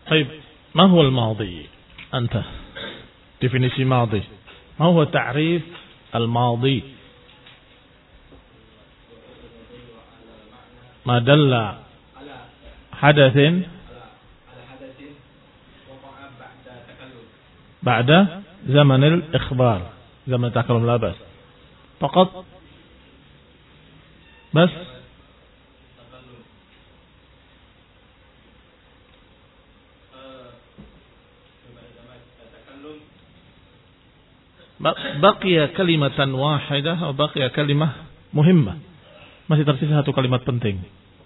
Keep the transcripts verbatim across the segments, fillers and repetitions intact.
طيب ما هو الماضي أنت definisi ماضي ما هو تعريف الماضي ما دل حدث بعد زمن الإخبار زمن التكلم لا بس فقط بس baqiya kalimatan wahidah atau baqiya kalimah muhimmah. Masih tersisa satu kalimat penting.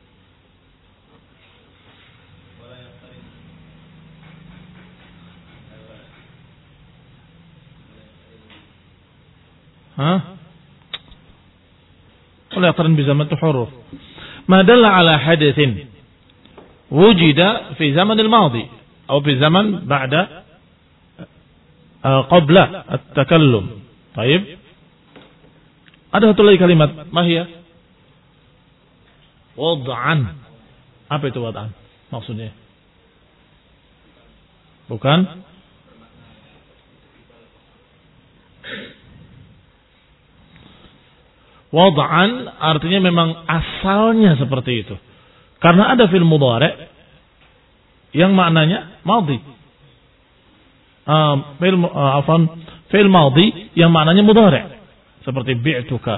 Hah? Wala yaqtarin bi zaman huruf. Ma dalla ala hadathin wujida fi zaman al-madi atau fi zaman ba'da qabla at-takallum. Baik. Ada satu lagi kalimat, mahia? Wad'an. Apa itu wad'an? Maksudnya? Bukan? Wad'an artinya memang asalnya seperti itu. Karena ada fi'il mudhari' yang maknanya madhi. Uh, fi'il uh, afan fi'il madhi yang maknanya mudhari'. Seperti bi'tuka.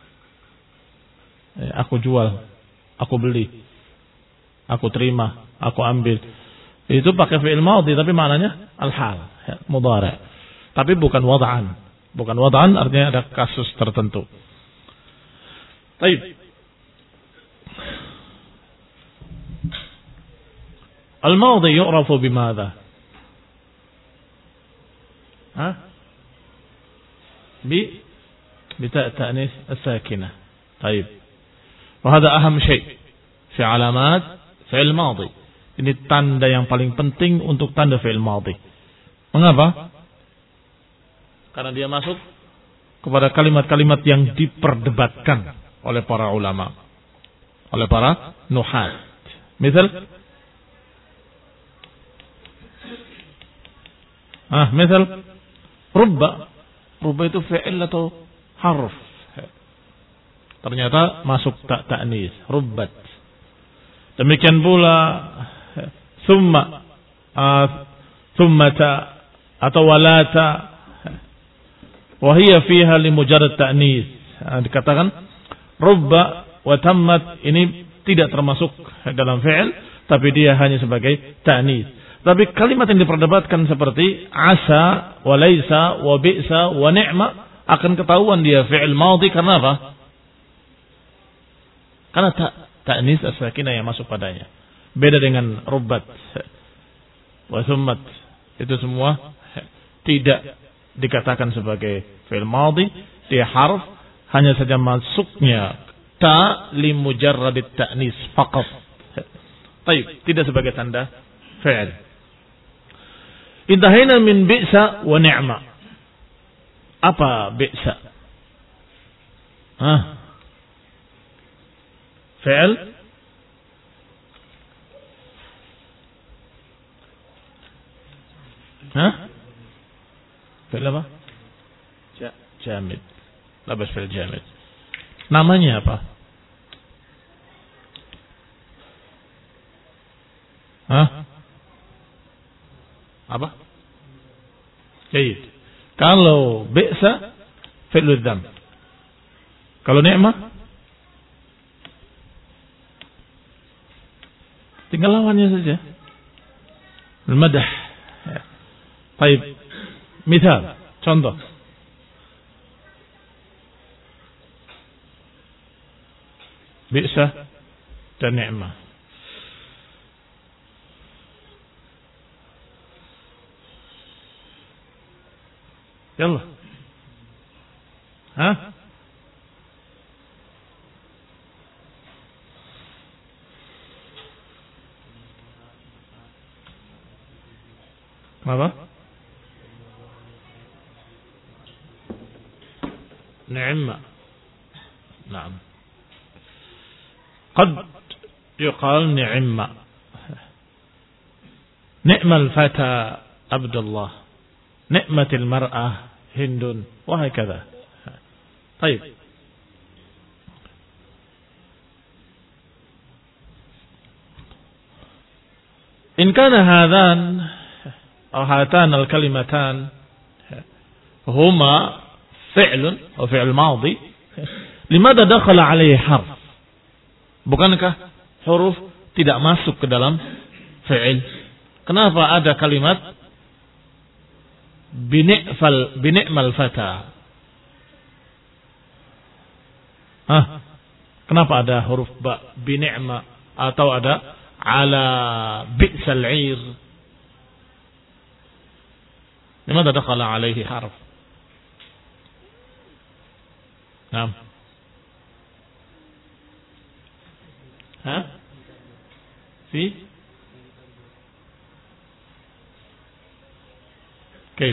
Eh, aku jual, aku beli, aku terima, aku ambil. Itu pakai fi'il madhi tapi maknanya al-hal, mudhari'. Tapi bukan wad'an. Bukan wad'an artinya ada kasus tertentu. Baik. Al-madhi yu'rafu bimadha? Ha? Bi بتاء التأنيث الساكنة. طيب. وهذا أهم شيء في علامات فعل الماضي. Ini tanda yang paling penting untuk tanda fi'il madhi. Mengapa? Karena dia masuk kepada kalimat-kalimat yang diperdebatkan oleh para ulama, oleh para nuhat. Misal, ah, misal, rubba, rubba itu fi'il atau harf. Ternyata masuk tak ta'nis, rubbat. Demikian pula thumma, uh, thummata atau walata, wahiyya fiha li mujarrad ta'nis. Dikatakan rubba wa tammat ini tidak termasuk dalam fi'il, tapi dia hanya sebagai ta'nis. Tapi kalimat yang diperdebatkan seperti asa, wa laisa, wa bi'sa, wa ni'ma akan ketahuan dia fi'il madhi karena apa? Karena ta, ta'nis as-sakinah yang masuk padanya. Beda dengan rubbat wa thummat. Itu semua tidak dikatakan sebagai fi'il madhi, dia harf, hanya saja masuknya ta li mujarradit ta'nis faqat. Baik, tidak sebagai tanda fi'il. Intahina min bi'sa wa ni'ma. Apa bi'sa? Hah? Fi'il? Hah? Fi'il apa? Ja, jamid. Labas fi'il jamid. Namanya apa? Hah? Apa? Jayid. Kalau bi'sa fi'lul dzam. Kalau ni'mah tinggal lawannya saja. Al-madah. Ya. Baik. Misal, contoh. Bi'sa dan ni'mah. Yallah. Hah? Apa? Ni'ma. Naam. Qad yuqal ni'ma. ni'mal fata Abdullah, ni'matil mar'ah Hindun, wa hakadha. Baik. In kana hadhan atau hatan al-kalimatan huma fi'lun atau fi'l madhi, limadha dakhala alaihi harf? Bukankah huruf tidak masuk ke dalam fi'il? Kenapa ada kalimat bini'fal bini'mal fata? Hah? Kenapa ada huruf ba bini'ma atau ada ala bi'sal 'ir? Limadha dakhala alaihi harf? Naam. Ha? Fi? كيف؟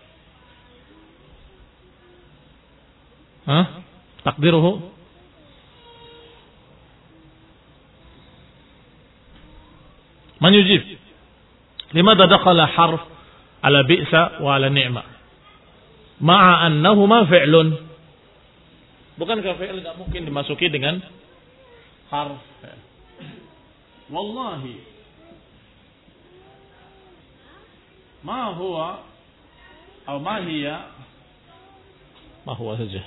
ها؟ تقديره من يجيب؟ لماذا دخل حرف على بئس وعلى نعمة مع أنهما فعل؟ Bukankah fi'il tidak mungkin dimasuki dengan harf? Wallahi ma huwa atau ma hiya ma huwa saja.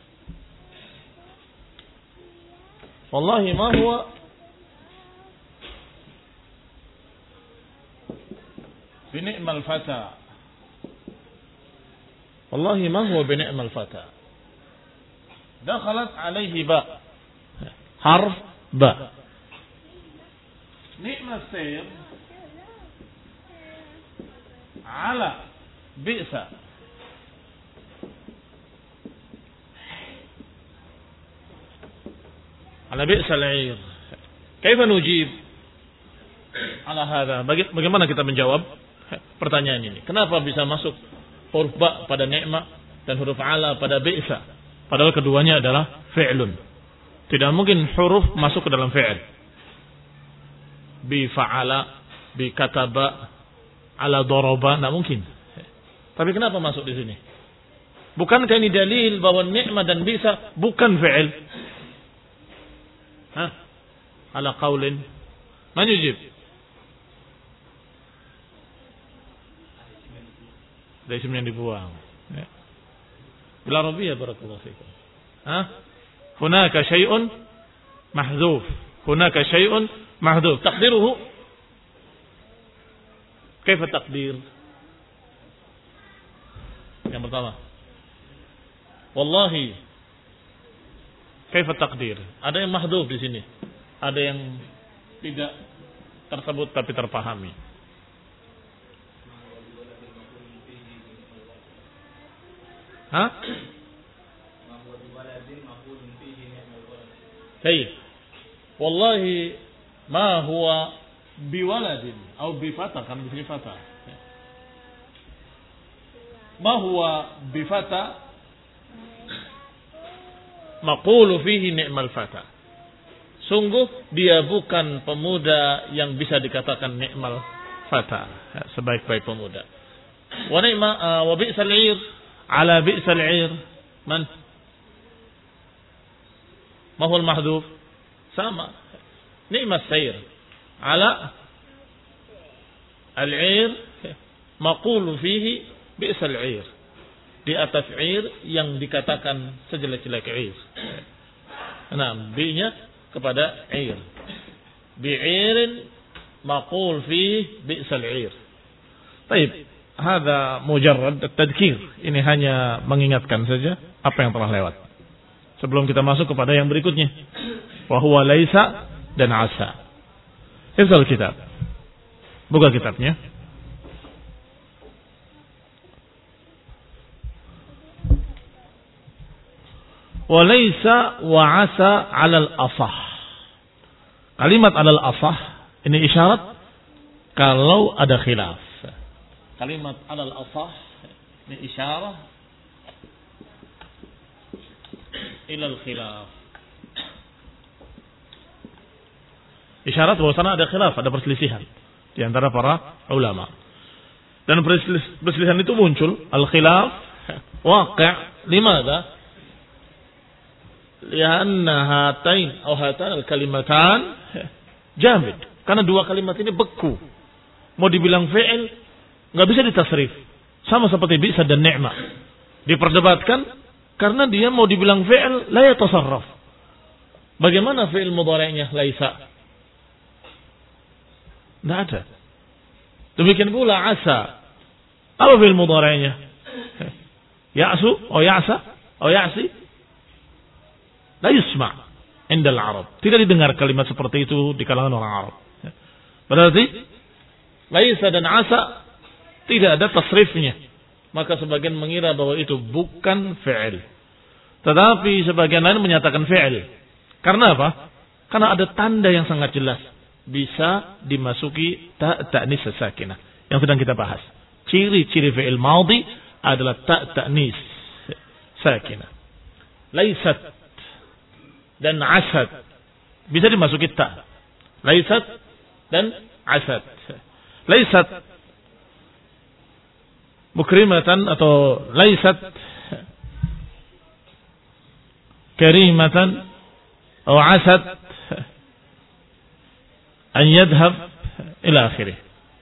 Wallahi ma huwa bini'mal fata. Wallahi ma huwa bini'mal fata. Dakhalat alaihi ba. Harf ba. Ni'mat sayr ala bi'sa. Ala bi'sa al-'ir. Kaifa nujib ala hadha? Bagaimana kita menjawab pertanyaan ini? Kenapa bisa masuk huruf ba pada ni'mah dan huruf ala pada bi'sa? Padahal keduanya adalah fi'lun. Tidak mungkin huruf masuk ke dalam fi'il. Bi fa'ala, bi kataba, ala daraba, tidak mungkin. Tapi kenapa masuk di sini? Bukankah ini dalil bahwa ni'mah dan bisa bukan fi'il? Hah? Ala qaulin. Man yujib? Dari isim yang dibuang. Ya. Bila Arabiya barakallahu fikum. Hah? Hunaka syai'un mahdzuf. Hunaka syai'un mahdzuf. Taqdiruhu? Kaifa taqdir? Yang pertama. Wallahi. Kaifa taqdir? Ada yang mahdzuf di sini. Ada yang tidak tersebut tapi terpahami. Hah? Baik. Wallahi ma huwa biwaladin atau bifata, kan bisa fata. Ma huwa bifata maqulu fihi ni'mal fata. Sungguh dia bukan pemuda yang bisa dikatakan ni'mal fata, sebaik-baik pemuda. Wa ni'ma wa bi'sal 'ir ala bi'sal 'ir man? Ma huwa al-mahdhuf? Sama. Ni'mas sayr ala al-'ir maqulu fihi bi'sal 'ir. Di atas 'ir yang dikatakan sejelek-jelek 'ir. Nah, bi-nya kepada 'ir. Bi'irin maqul fihi bi'sal 'ir. Baik. Hada mujarrad tadkir. Ini hanya mengingatkan saja apa yang telah lewat. Sebelum kita masuk kepada yang berikutnya. Wa huwa laisa dan asa. Ifzal kitab. Buka kitabnya. Wa laisa wa asa 'alal asah. Kalimat 'alal asah ini isyarat kalau ada khilaf. Kalimat alal asah ini isyarah ilal khilaf. Isyarat bahwa sana ada khilaf, ada perselisihan. di antara para ulama. Dan perselisihan itu muncul al-khilaf waqi' limadha? Lianna hatain atau hatan al-kalimatan jamid. Karena dua kalimat ini beku. Mau dibilang fi'il enggak bisa ditasrif. Sama seperti bisa dan ni'mah. Diperdebatkan karena dia mau dibilang fi'il la yatasarraf. Bagaimana fi'il mudhari'nya laisa? Tidak ada. Demikian pula asa. Apa fi'il mudhari'nya? Ya'su atau ya'sa atau ya'si? La yusma' inda al-Arab. Tidak didengar kalimat seperti itu di kalangan orang Arab. Berarti laisa dan asa tidak ada tasrifnya. Maka sebagian mengira bahwa itu bukan fi'il. Tetapi sebagian lain menyatakan fi'il. Karena apa? Karena ada tanda yang sangat jelas. Bisa dimasuki ta' ta'nis sakinah. Yang sedang kita bahas. Ciri-ciri fi'il madhi adalah ta' ta'nis sakinah. Laisat dan asad. Bisa dimasuki ta'. Laisat dan asad. Laisat mukrimatan atau laisat karimatan atau asad an yadhhab ila akhirih.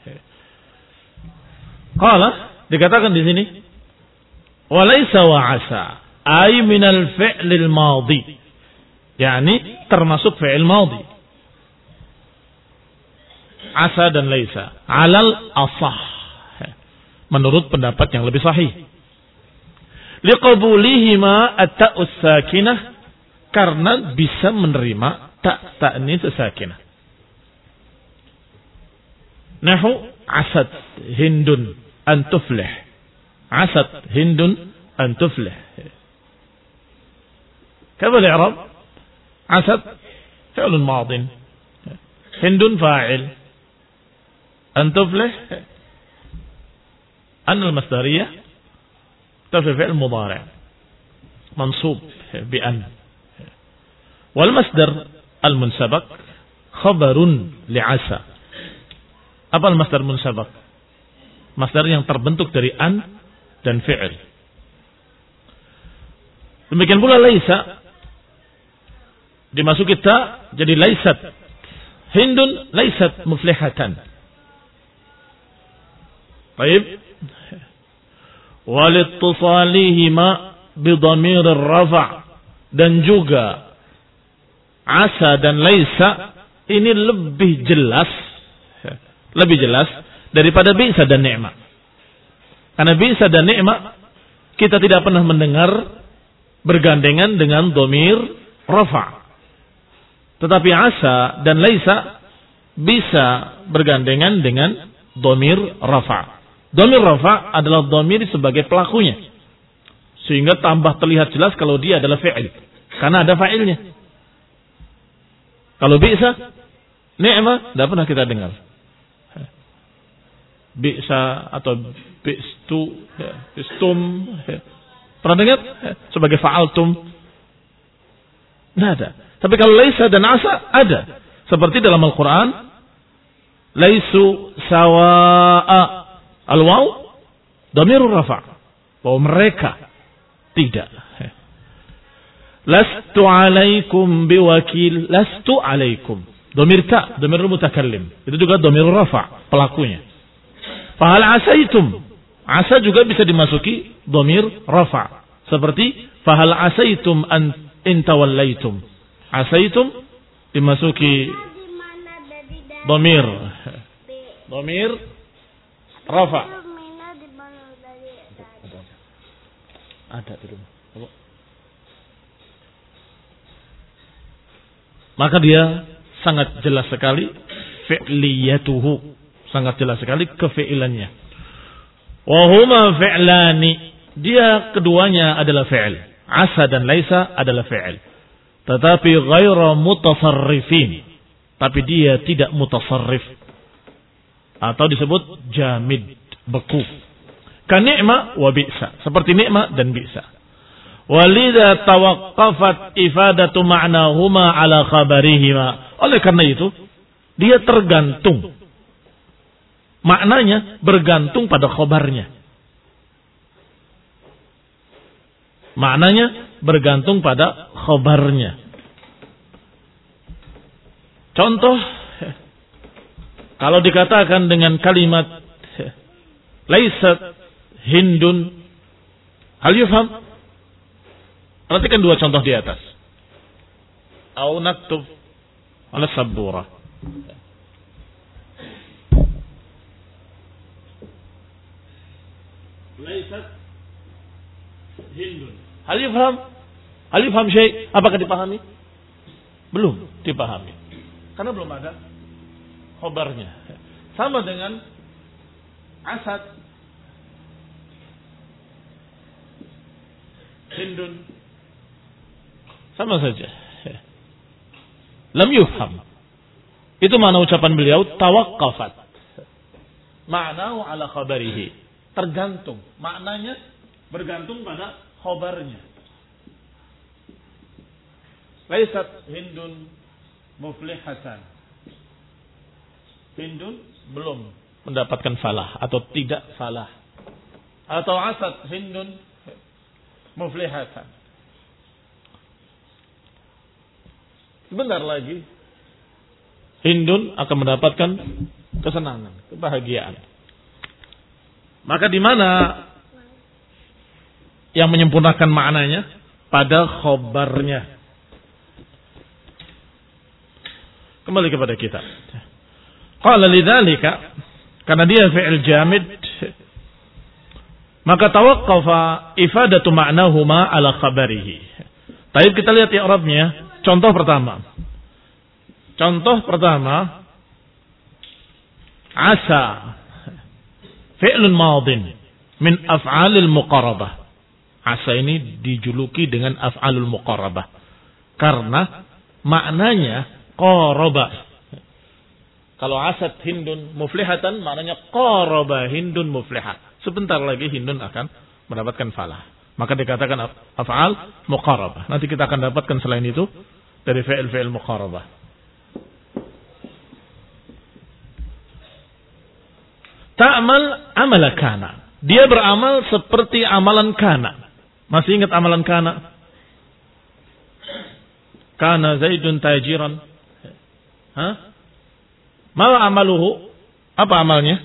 Qala dikatakan di sini wa laisa wa asa ay min al fi'l al madhi, yakni termasuk fi'il madhi. Asa dan laisa alal asah, menurut pendapat yang lebih sahih. Liqabulihima at-ta'us sakinah, karena bisa menerima ta' ta'nis sakinah. Nahu asad hindun an tuflih. Asad hindun an tuflih. Kaifa al-i'rab? Asad fi'l madin. Hindun fa'il. An tuflih أن المصدرية تفعل فعل مضارع منصوب بأن، والمصدر المنسبق خبر لعسى. Apa al-masdar munsabaq? Masdar yang terbentuk dari an dan fi'il. Demikian pula laisa dimasuki ta jadi laisat. Hindun laisat muflihatan. Baik. Walittisalihima bidhamir ar-rafa', dan juga asa dan laisa ini lebih jelas lebih jelas daripada bisa dan ni'mah. Karena bisa dan ni'mah kita tidak pernah mendengar bergandengan dengan dhamir rafa'. Tetapi asa dan laisa bisa bergandengan dengan dhamir rafa'. Dhamir rafa' adalah dhamir sebagai pelakunya. Sehingga tambah terlihat jelas kalau dia adalah fi'il. Karena ada fa'ilnya. Kalau bi'sa, ni'mah, tidak pernah kita dengar. Bi'sa atau bi'stu, bi'stum. Pernah dengar? Sebagai fa'altum. Tidak ada. Tapi kalau laisa dan asa, ada. Seperti dalam Al-Quran. Laisu sawa'a. Al-waw dhamirur rafa', bahwa mereka tidak. Lastu alaikum biwakil, lastu alaikum. Dhamir ta, dhamirul mutakallim. Itu juga dhamirur rafa', pelakunya. Fahal asaitum, asa juga bisa dimasuki dhamir rafa'. Seperti fahal asaitum an intawallaitum. Asaitum dimasuki dhamir. Dhamir rafa. Ada di rumah. Maka dia sangat jelas sekali fi'liyatuhu, sangat jelas sekali kefi'ilannya. Wa huma fi'lani, dia keduanya adalah fi'il. Asa dan laisa adalah fi'il. Tetapi ghaira mutasarrifin, tapi dia tidak mutasarrif. Atau disebut jamid, beku. Kan ni'ma wa bi'sa, seperti ni'ma dan bi'sa. Walidha tawaqqafat ifadatu ma'nahuma ala khabarihima. Oleh karena itu, dia tergantung maknanya bergantung pada khobarnya. Maknanya bergantung pada khobarnya. Contoh, kalau dikatakan dengan kalimat laisat Hindun, hal yufham? Perhatikan dua contoh di atas. Au naktub ala sabura. Laisat Hindun. Hal yufham? Hal yufham syai'? Apakah dipahami? Belum dipahami. Karena belum ada khobarnya. Sama dengan Asad Hindun. Sama saja. Lam yufham. Itu makna ucapan beliau tawaqqafat. Ma'nahu ala khabarihi. Tergantung. Maknanya bergantung pada khobarnya. Laisat Hindun muflihatan. Hindun belum mendapatkan falah atau tidak falah. Atau Asad Hindun muflihatan. Sebentar lagi Hindun akan mendapatkan kesenangan, kebahagiaan. Maka di mana yang menyempurnakan maknanya? Pada khobarnya. Kembali kepada kita. Qala lidzalika, karena dia fi'il jamid, maka tawaqqafa ifadatu ma'nahuma ala khabarihi. Baik, kita lihat i'rabnya. Contoh pertama. Contoh pertama, asa fi'lun madin min af'alil muqarabah. Asa ini dijuluki dengan af'alul muqarabah karena maknanya qaraba. Kalau Asad Hindun muflihatan, maknanya qaraba Hindun muflihat. Sebentar lagi Hindun akan mendapatkan falah. Maka dikatakan af'al muqarabah. Nanti kita akan dapatkan selain itu dari fi'il-fi'il muqarabah. Ta'mal amala kana. Dia beramal seperti amalan kana. Masih ingat amalan kana? Kana Zaidun tajiran. Hah? Ma amaluhu? Apa amalnya?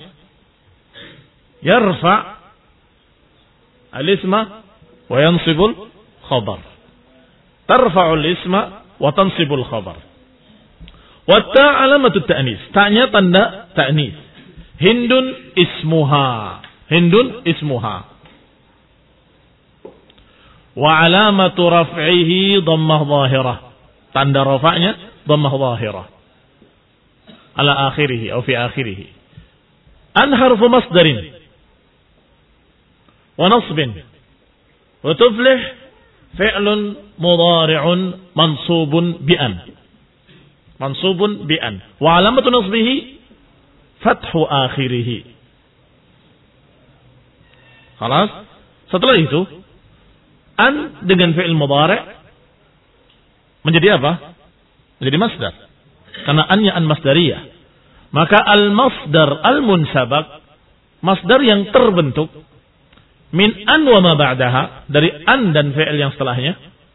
Yarfa' al-isma wa yansibul khabar. Tarfa'ul isma wa tansibul khabar. Wa ta' alamatut ta'nis. Ta'nya tanda ta'nis. Hindun ismuha. Hindun ismuha. Wa alamatu raf'ihi dhammah zahirah. Tanda rafa'nya dhammah zahirah. Ala akhirih atau fi akhirih. An harfu masdarin wa nasbin. Wa tuflih fi'lun mudhari'un mansubun bi an. Mansubun bi an. Wa alamatu nasbihi fathu akhirih. Khalas? Setelah itu an dengan fi'il mudhari' menjadi apa? Menjadi masdar. Karena annya an masdariyah. Maka al-masdar al-munsabak, masdar yang terbentuk min an wa ma ba'daha, dari an dan fi'il yang setelahnya,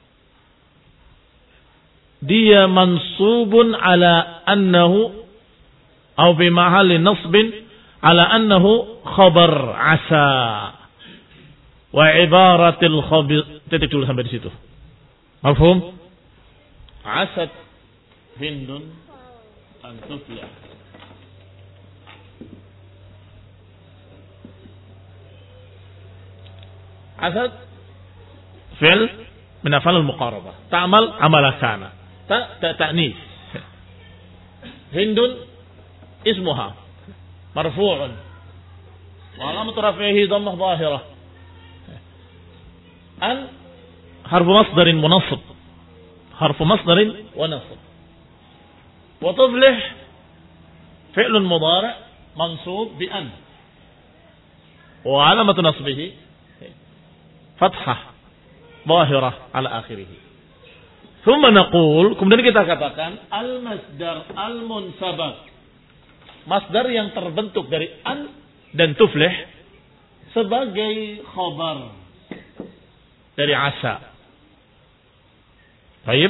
dia mansubun ala annahu atau fi mahalli nasbin ala annahu khabar asa wa ibaratil khabir. Titik dulu sampai di situ. Mafhum? Asad Hindun an tuflih. Asad fi'l min af'al al-muqarabah. Ta'mal amala kana. Ta ta'nis. Hindun ismuha marfu'un wa alamatu raf'ihi dhammah dhahirah. An harfu masdarin munassab. Harfu masdarin wa nasab. Wa tuflih fi'lun mudhari' mansub bi an. Wa alamatu nasbihi fathah zahirah ala akhirih. Thumma naqul, kemudian kita katakan al-masdar al-munsabak masdar yang terbentuk dari an dan tuflih sebagai khabar dari asa. Baik.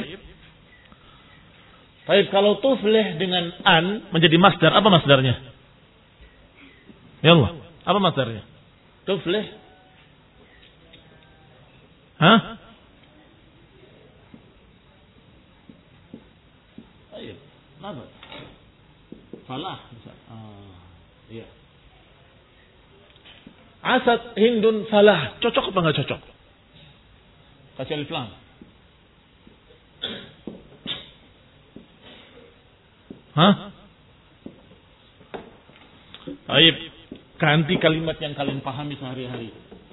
Baik, kalau tuflih dengan an menjadi masdar, apa masdarnya? Ya Allah, apa masdarnya? Tuflih. Hah? Baik. Apa? Falah. Ah, iya. Asad Hindun falah. Cocok apa enggak cocok? Kasih alif lam. Hah? Baik. Ganti kalimat yang kalian pahami sehari-hari.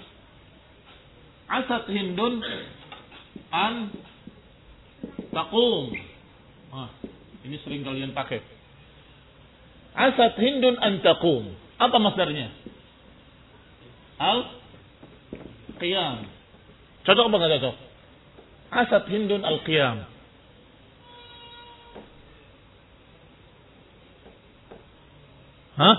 Asad Hindun an taqum. Ah, ini sering kalian pakai. Asad Hindun an taqum. Apa masdarnya? Al-qiyam. Cocok apa enggak cocok? Asad Hindun al-qiyam. Hah?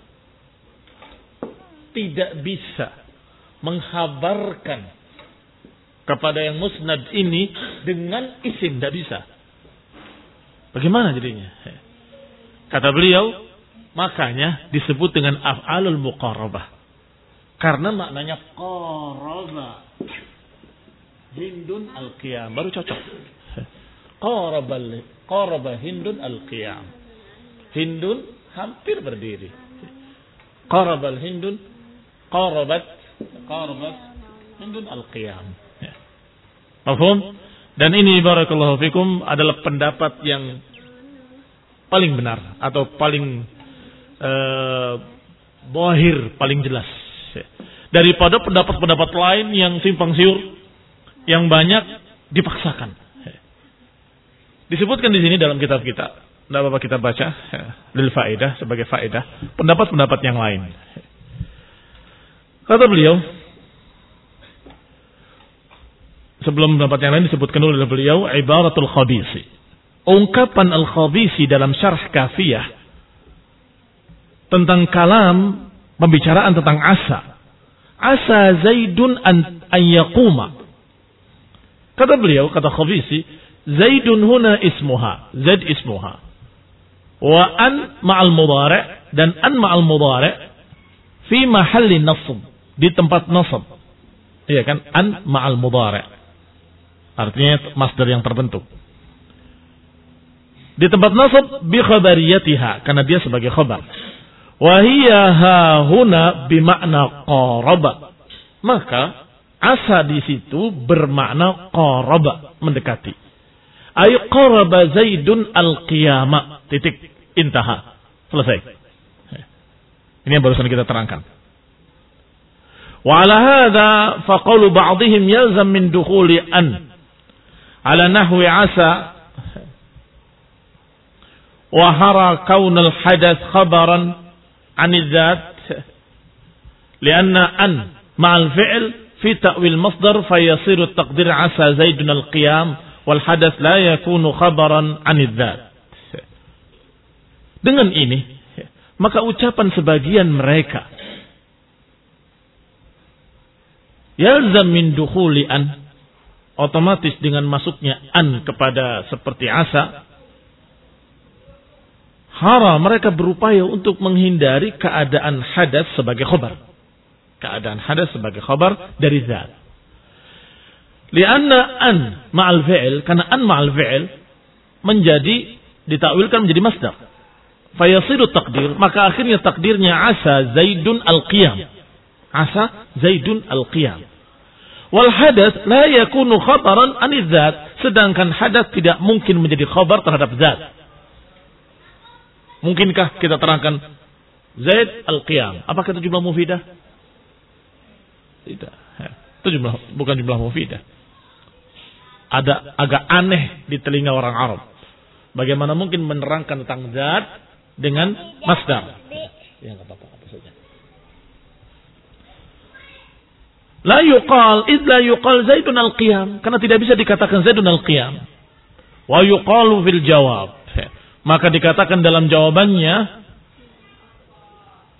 Tidak bisa menghabarkan kepada yang musnad ini dengan isim, tidak bisa. Bagaimana jadinya? Kata beliau, makanya disebut dengan af'alul muqarabah. Karena maknanya qaraba. Hindun al-qiyam. Baru cocok. Qaraba, qaraba Hindun al-qiyam. Hindun hampir berdiri. Qarabal Hindun, qarabat, qarabat Hindun al-qiyam. Mafhum? Dan ini barakallahu fikum adalah pendapat yang paling benar atau paling uh, zahir, paling jelas daripada pendapat-pendapat lain yang simpang siur, yang banyak dipaksakan. Disebutkan di sini dalam kitab kita, tidak apa-apa kita baca lil faedah, sebagai faedah pendapat-pendapat yang lain. Kata beliau, sebelum pendapat yang lain disebutkan oleh beliau ibaratul Khabisi. Ungkapan al-Khabisi dalam syarh Kafiyah tentang kalam, pembicaraan tentang asa. Asa Zaidun an, an yaquma. Kata beliau, kata Khabisi, Zaidun huna ismuha, Zaid ismuha. Wa an ma'al mudhari' dan an ma'al mudhari' fi mahalli nasb, di tempat nasab. Iya kan? An ma'al mudhari'. Artinya masdar yang terbentuk. Di tempat nasab bi khabariyatiha, karena dia sebagai khabar. Wa hiya ha huna bi makna qaraba. Maka asa di situ bermakna qaraba, mendekati. Ay qaraba Zaidun al-qiyama. Titik, intaha. Selesai. Ini yang barusan kita terangkan. Wa ala hadza fa qawlu ba'dihim yalzam min dukhuli an ala nahwi asa wa hara kaun al-hadath khabaran an al-dhat lianna an ma'al fi'l fi ta'wil masdar fayasiru at-taqdir asa Zaidun al-qiyam wal hadath la yakunu khabaran an al-dhat. Dengan ini maka ucapan sebagian mereka yalzam min dukhuli an, otomatis dengan masuknya an kepada seperti asa, hara mereka berupaya untuk menghindari keadaan hadas sebagai khabar. Keadaan hadas sebagai khabar dari zat. Lianna an ma'al fi'il, karena an ma'al fi'il menjadi ditakwilkan menjadi masdar. Fayasiru takdir, maka akhirnya takdirnya asa Zaidun al-qiyam. Asa Zaidun al-qiyam. Wal hadas la yakunu khabaran anil zat, sedangkan hadas tidak mungkin menjadi khabar terhadap zat. Mungkinkah kita terangkan Zaid al-qiyam? Apakah itu jumlah mufidah? Tidak. Itu jumlah, bukan jumlah mufidah. Ada agak aneh di telinga orang Arab. Bagaimana mungkin menerangkan tentang zat dengan masdar? Ya enggak apa-apa, apa saja. La yuqal id la yuqal Zaidun al-qiyam, karena tidak bisa dikatakan Zaidun al-qiyam. Wa yuqalu fil jawab, maka dikatakan dalam jawabannya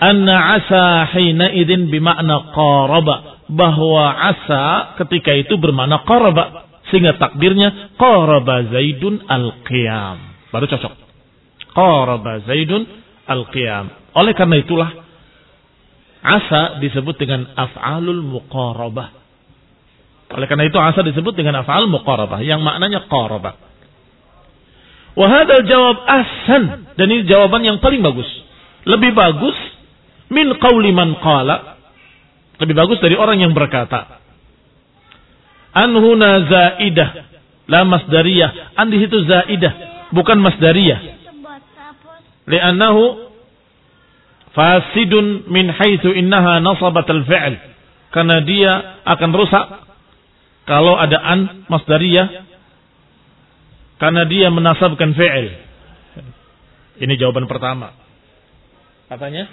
anna asa hina idzin bimakna qaraba, bahwa asa ketika itu bermakna qaraba, sehingga takdirnya qaraba Zaidun al-qiyam. Baru cocok. Qaraba Zaidun al-qiyam. Oleh karena itulah asa disebut dengan af'alul muqarabah. Oleh karena itu asa disebut dengan af'al muqarabah yang maknanya qaraba. Wa hadzal jawab ahsan, dan ini jawaban yang paling bagus. Lebih bagus min qauli man qala, lebih bagus dari orang yang berkata an huna zaidah la masdariyah. An di situ zaidah, bukan masdariyah. Li'annahu fasidun min haitsu innaha nasabat al-fi'l. Karena dia akan rusak kalau ada an masdariyah, karena dia menasabkan fi'il. Ini jawaban pertama. Katanya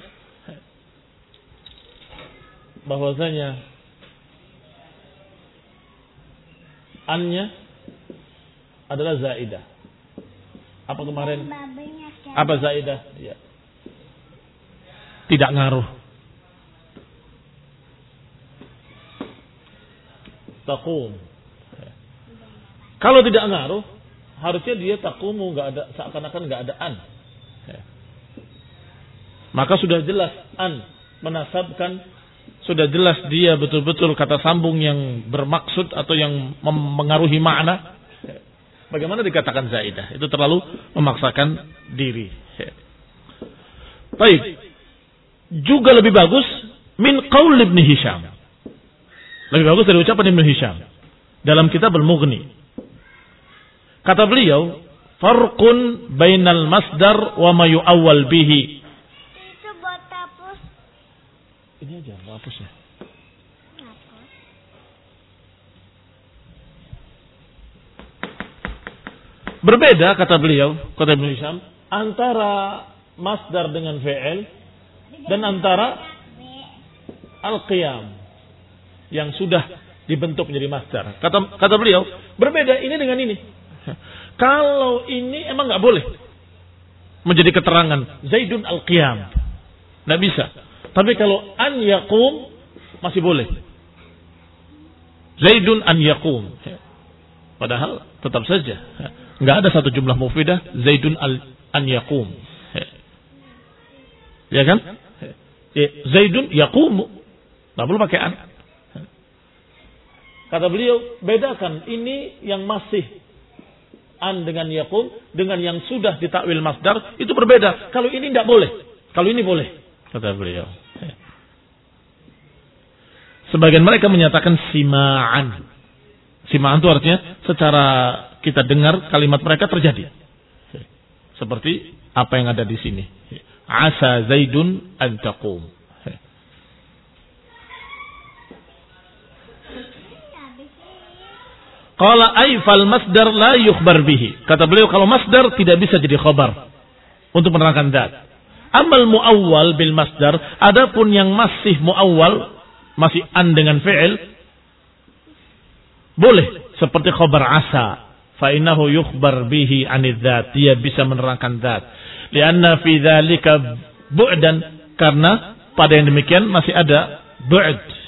bahwasanya annya adalah zaidah. Apa kemarin? Apa zaidah? Ya. Tidak ngaruh. Taqum. Kalau tidak ngaruh, harusnya dia taqumu, enggak ada, seakan-akan enggak ada an. Maka sudah jelas an menasabkan, sudah jelas dia betul-betul kata sambung yang bermaksud atau yang mempengaruhi makna. Bagaimana dikatakan zaidah? Itu terlalu memaksakan diri. Baik. Juga lebih bagus min qaul Ibnu Hisham. Lebih bagus dari ucapan Ibnu Hisham dalam kitab Al-Mughni. Kata beliau, farqun bainal masdar wa ma yu'awwal bihi. Itu buat hapus. Ini aja, hapus ya. Berbeda kata beliau, kata Ibnu Hisham, antara masdar dengan fi'il dan antara al-qiyam yang sudah dibentuk menjadi masdar. Kata kata beliau, berbeda ini dengan ini. Kalau ini emang nggak boleh menjadi keterangan Zaidun al-qiyam, nggak bisa. Tapi kalau an yaqum masih boleh. Zaidun an yaqum. Padahal tetap saja nggak ada satu jumlah mufidah Zaidun al an yaqum. Ya kan? Zaidun yaqumu. Nggak perlu pakai an. Kata beliau, bedakan ini yang masih an dengan yaqum dengan yang sudah ditakwil masdar, itu berbeda. Kalau ini tidak boleh, kalau ini boleh, kata beliau. Sebagian mereka menyatakan sima'an. Sima'an itu artinya secara kita dengar kalimat mereka terjadi. Seperti apa yang ada di sini. Asa Zaidun an taqum. Qala ay fal masdar la yukhbar bihi. Kata beliau kalau masdar tidak bisa jadi khabar untuk menerangkan zat. Amal muawwal bil masdar, adapun yang masih muawwal, masih an dengan fi'il, boleh seperti khabar asa. Fa innahu yukhbar bihi anidz zat, dia bisa menerangkan zat. Lianna fi dzalika bu'dan, karena pada yang demikian masih ada bu'd.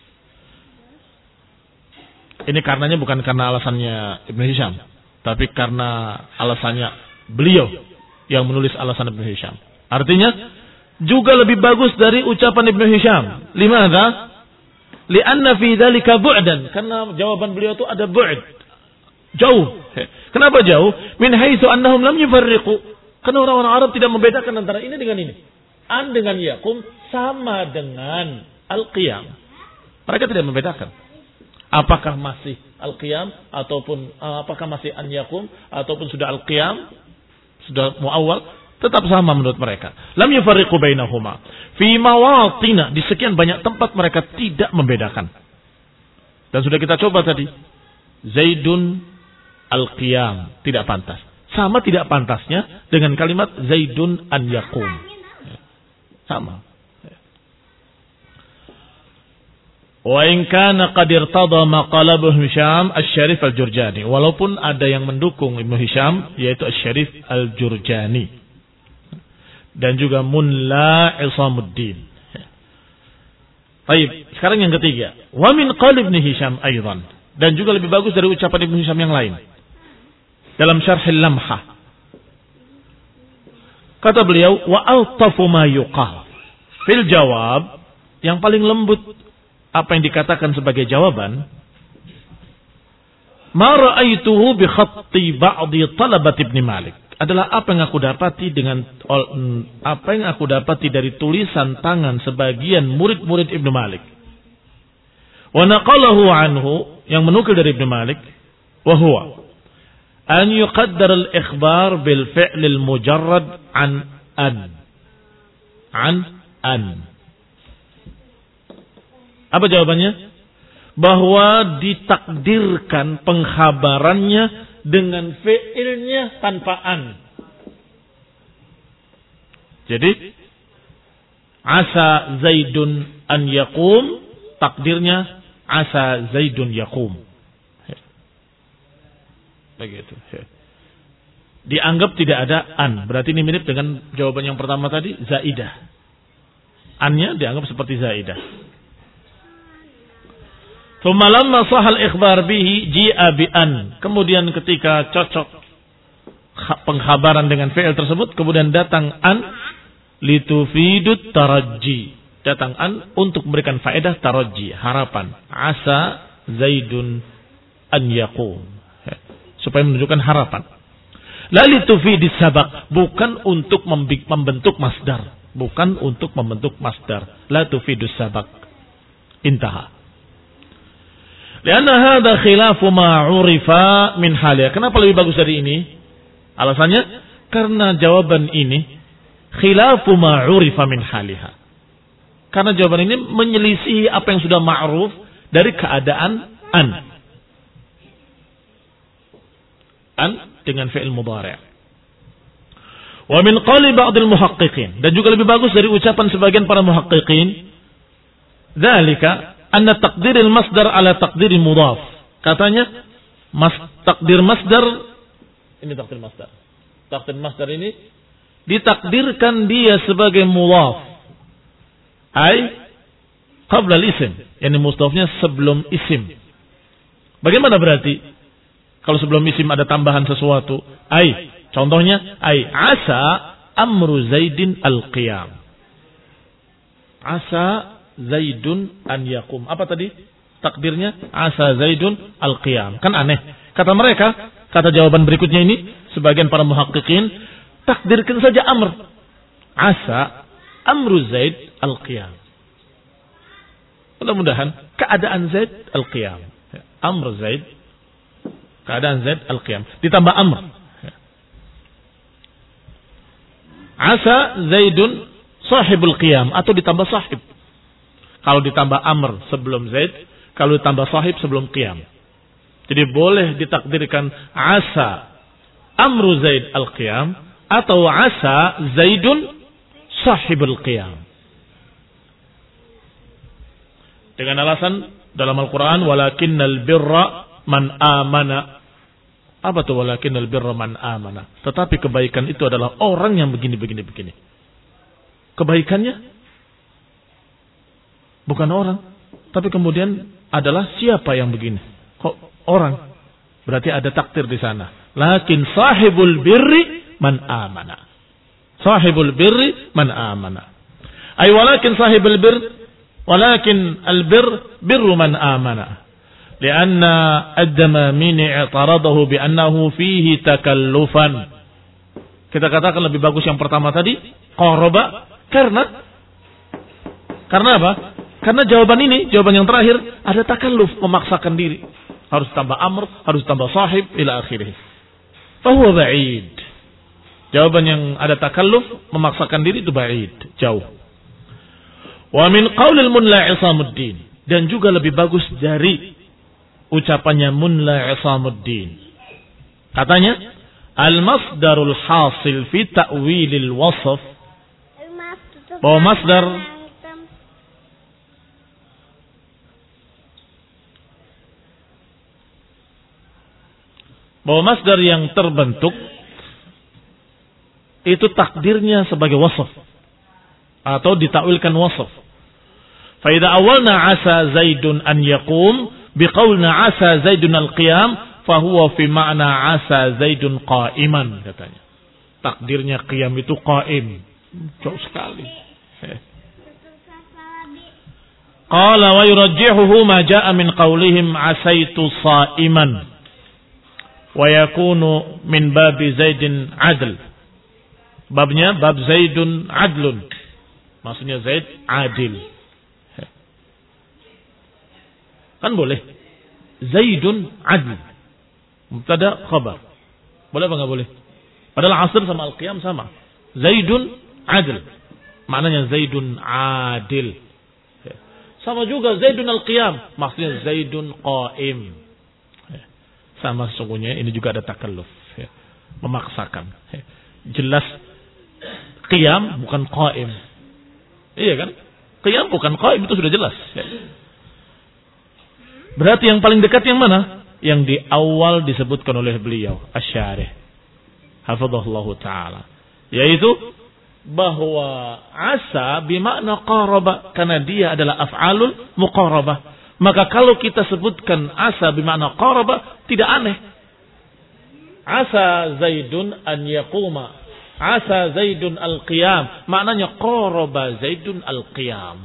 Ini karenanya bukan karena alasannya Ibnu Hisham, tapi karena alasannya beliau yang menulis alasan Ibnu Hisham. Artinya juga lebih bagus dari ucapan Ibnu Hisham. Limadza? Lianna fi dzalika bu'dan, karena jawaban beliau itu ada bu'd. Jauh. Kenapa jauh? Min haitsu annahum lam yufarriqu. Karena orang-orang Arab tidak membedakan antara ini dengan ini. An dengan yaqum sama dengan al-qiyam. Mereka tidak membedakan. Apakah masih al-qiyam ataupun uh, apakah masih an yaqum ataupun sudah al-qiyam, sudah muawwal, tetap sama menurut mereka. Lam yufarriqu bainahuma. Fi mawatina, di sekian banyak tempat mereka tidak membedakan. Dan sudah kita coba tadi. Zaidun al-qiyam, tidak pantas. Sama tidak pantasnya dengan kalimat Zaidun an yaqum. Sama. Wa in kana qad irtada maqala Ibnu Hisham Asy-Syarif Al-Jurjani, walaupun ada yang mendukung Ibnu Hisham yaitu Asy-Syarif Al-Jurjani. dan juga Mulla Isamuddin. Baik, sekarang yang ketiga. Wa min qali Ibnu Hisham aidan, dan juga lebih bagus dari ucapan Ibnu Hisham yang lain. Dalam Syarhil Lamhah kata beliau, wa altafu ma yuqal fil jawab, yang paling lembut apa yang dikatakan sebagai jawaban, ma ra'aituhu bi khatti ba'di talabat Ibnu Malik, adalah apa yang aku dapati dengan apa yang aku dapati dari tulisan tangan sebagian murid-murid Ibnu Malik. Wa naqalahu anhu, yang menukil dari Ibnu Malik, wa huwa an yuqaddar al-ikhbar bil fi'l al-mujarrad an an an an. Apa jawabannya? Bahwa ditakdirkan pengkhabarannya dengan fi'ilnya tanpa an. Jadi asa Zaidun an yaqum, takdirnya asa Zaidun yaqum. Begitu. Dianggap tidak ada an. Berarti ini mirip dengan jawaban yang pertama tadi, zaidah. Annya dianggap seperti zaidah. Tsumma lamma sahal ikhbar bihi ji'a bi an. Kemudian ketika cocok pengkhabaran dengan fi'il tersebut, kemudian datang an litufidut taraji. Datang an untuk memberikan faedah taraji, harapan. Asa Zaidun an yaqum. Supaya menunjukkan harapan. La litufidis sabaq, bukan untuk membentuk masdar, bukan untuk membentuk masdar. La tufidus sabaq. Intaha. Lianna hadha khilafu ma 'urifa min haliha. Kenapa lebih bagus dari ini? Alasannya karena jawaban ini khilafu ma 'urifa min haliha. Karena jawaban ini menyelisihi apa yang sudah ma'ruf dari keadaan an. An dengan fi'il mudhari'. Wa min qali ba'dil muhaqqiqin, dan juga lebih bagus dari ucapan sebagian para muhaqqiqin, dzalika anna taqdiril masdar ala taqdiril mudhaf. Katanya mas, takdir masdar, ini takdir masdar. Takdir masdar ini ditakdirkan dia sebagai mudhaf. Ai qabla al-ism, yani mudhafnya sebelum isim. Bagaimana berarti? Kalau sebelum isim ada tambahan sesuatu, ai contohnya ai asa amru Zaidin al-qiyam. Asa Zaidun an yakum. Apa tadi? Takdirnya asa Zaidun al-qiyam. Kan aneh. Kata mereka, kata jawaban berikutnya ini, sebagian para muhaqqiqin, takdirkan saja amr. Asa amru Zaid al-qiyam. Mudah-mudahan keadaan Zaid al-qiyam. Amr Zaid, keadaan Zaid al-qiyam. Ditambah amr. Asa Zaidun sahibul qiyam, atau ditambah sahib. Kalau ditambah amr sebelum Zaid, kalau ditambah sahib sebelum qiyam. Jadi boleh ditakdirkan asa amru Zaid al-qiyam atau asa Zaidun sahibul qiyam. Dengan alasan dalam Al-Quran, walakinnal birra man amana. Apa tuh walakinnal birra man amana? Tetapi kebaikan itu adalah orang yang begini, begini, begini. Kebaikannya bukan orang, tapi kemudian adalah siapa yang begini? Kok orang? Berarti ada takdir di sana. Lakin sahibul birri man amana. Sahibul birri man amana. Ay walakin sahibul birr, walakin al-birr birru man amana. Lianna ad-damamini i'taradahu bi annahu fihi takallufan. Kita katakan lebih bagus yang pertama tadi, qaraba, karena karena apa? Karena jawaban ini, jawaban yang terakhir, ada takalluf, memaksakan diri. Harus tambah amr, harus tambah sahib, ila akhirih. Fahuwa ba'id. Jawaban yang ada takalluf, memaksakan diri itu ba'id, jauh. Wa min qawlil Mulla Isamuddin. Dan juga lebih bagus dari ucapannya Mulla Isamuddin. Katanya, al-masdarul hasil fi ta'wilil wasf. Bahwa masdar bahwa masdar yang terbentuk itu takdirnya sebagai wasaf atau ditakwilkan wasaf. Fa idza awalna asa Zaidun an yaqum biqaulna asa Zaidun al-qiyam fa huwa fi ma'na asa Zaidun qa'iman katanya. Takdirnya qiyam itu qaim. Jauh sekali. Qala wa yurajjihuhu ma jaa'a min qawlihim asaitu sa'iman wa yakunu min babi Zaidin adl. Babnya bab Zaidun adlun. Maksudnya Zaid adil. Kan boleh. Zaidun adl. Mubtada khabar. Boleh apa enggak boleh? Padahal asr sama al-qiyam sama. Zaidun adil. Maknanya Zaidun adil. Sama juga Zaidun al-qiyam. Maksudnya Zaidun qaim. Sama sesungguhnya ini juga ada takalluf. Memaksakan. Jelas qiyam bukan qaim. Iya kan? Qiyam bukan qaim, itu sudah jelas. Berarti yang paling dekat yang mana? Yang di awal disebutkan oleh beliau, Asy-Syarih. Hafadhahullahu ta'ala. Yaitu bahwa asa bimakna qaraba, karena dia adalah af'alul muqarabah. Maka kalau kita sebutkan asa bimakna qaraba, tidak aneh. Asa Zaidun an yaquma, asa Zaidun al-qiyam, maknanya qaraba Zaidun al-qiyam.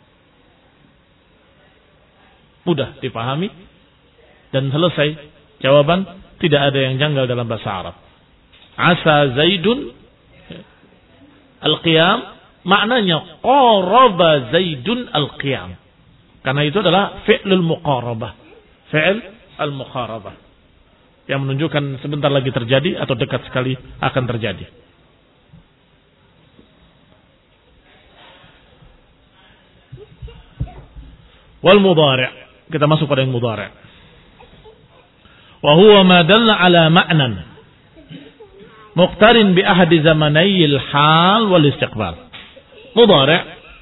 Mudah dipahami dan selesai. Jawaban tidak ada yang janggal dalam bahasa Arab. Asa Zaidun al-qiyam maknanya qaraba Zaidun al-qiyam. Karena itu adalah fi'lul muqarabah. Fi'l al-muqarabah. Yang menunjukkan sebentar lagi terjadi atau dekat sekali akan terjadi. Wal mudhari'. Kita masuk pada yang mudhari'. Wa huwa ma dalla ala ma'nan muqtarin bi ahadi zamanayil hal wal istiqbal. Mudhari'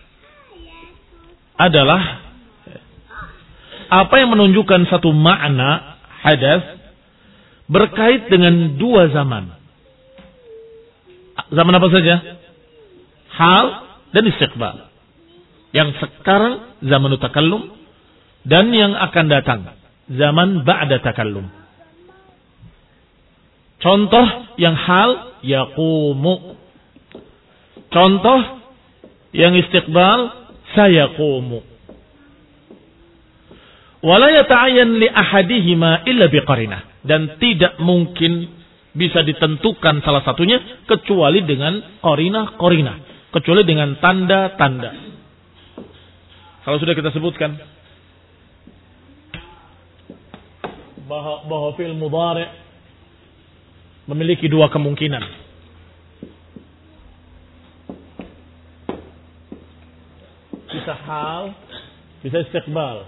adalah apa yang menunjukkan satu makna hadas berkait dengan dua zaman. Zaman apa saja? Hal dan istiqbal. Yang sekarang zaman takallum dan yang akan datang zaman ba'da takallum. Contoh yang hal yaqumu. Contoh yang istiqbal sayaqumu. Wala yata'ayyan li ahadihima illa biqarinah. Dan tidak mungkin bisa ditentukan salah satunya kecuali dengan qarinah-qarinah, kecuali dengan tanda-tanda. Kalau sudah kita sebutkan bahwa, bahwa fi'il mudhari' memiliki dua kemungkinan. Bisa hal, bisa istiqbal.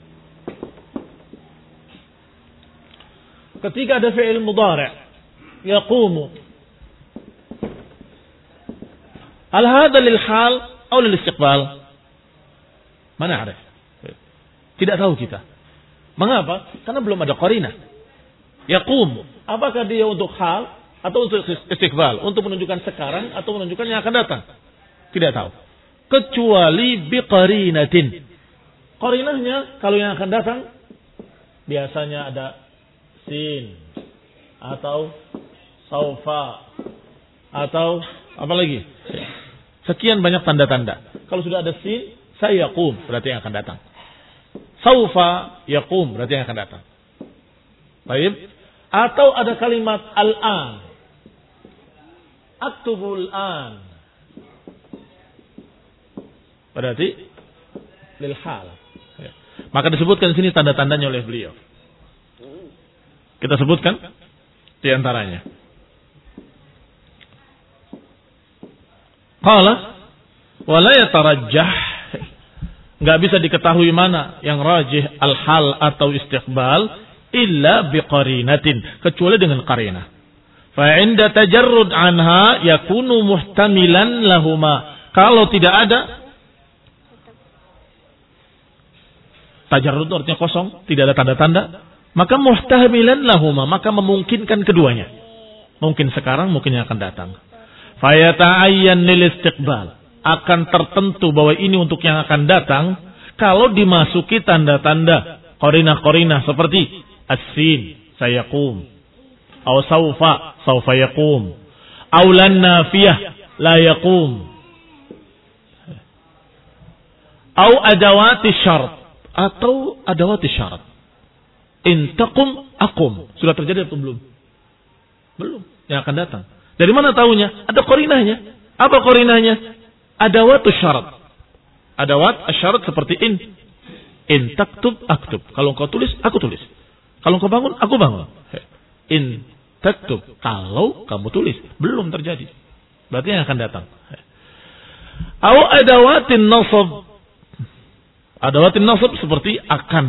Ketika ada fi'il mudhari' yaqumu, hal hadha lil hal atau lil istiqbal? Mana arif? Tidak tahu kita. Mengapa? Karena belum ada qarinah. Yaqumu, apakah dia untuk hal atau untuk istiqbal? Untuk menunjukkan sekarang atau menunjukkan yang akan datang? Tidak tahu. Kecuali biqarinatin. Qarinahnya kalau yang akan datang biasanya ada sin atau saufa atau apa lagi? Sekian banyak tanda-tanda. Kalau sudah ada sin, sayaqum berarti yang akan datang. Saufa yaqum berarti yang akan datang. Baik. Atau ada kalimat al-an. Aktubul an. Berarti lil hal. Maka disebutkan di sini tanda-tandanya oleh beliau. Kita sebutkan di antaranya. Qala wa la yatarajjah, enggak bisa diketahui mana yang rajih al-hal atau istiqbal illa biqarinatin, kecuali dengan qarinah. Fa 'inda tajarrud anha yakunu muhtamilan lahuma. Kalau tidak ada tajarrud artinya kosong, tidak ada tanda-tanda, maka muhtamilan lahuma, maka memungkinkan keduanya. Mungkin sekarang, mungkin yang akan datang. fayata'ayyan lil istiqbal. Akan tertentu bahwa ini untuk yang akan datang kalau dimasuki tanda-tanda qarinah-qarinah seperti as-sin sayaqum, aw saufa saufa yaqum, aw lan nafiyah la yaqum, aw adawati syarat atau adawati syarat. In taqum aqum. Sudah terjadi atau belum? Belum. Yang akan datang. Dari mana tahunya? Ada qarinahnya. Apa qarinahnya? Adawatu syarat. Adawat syarat seperti in. In taktub aktub. Kalau engkau tulis, aku tulis. Kalau engkau bangun, aku bangun. In taktub. Kalau kamu tulis, belum terjadi. Berarti yang akan datang. Aw adawatin nasab. Adawatin nasab seperti akan.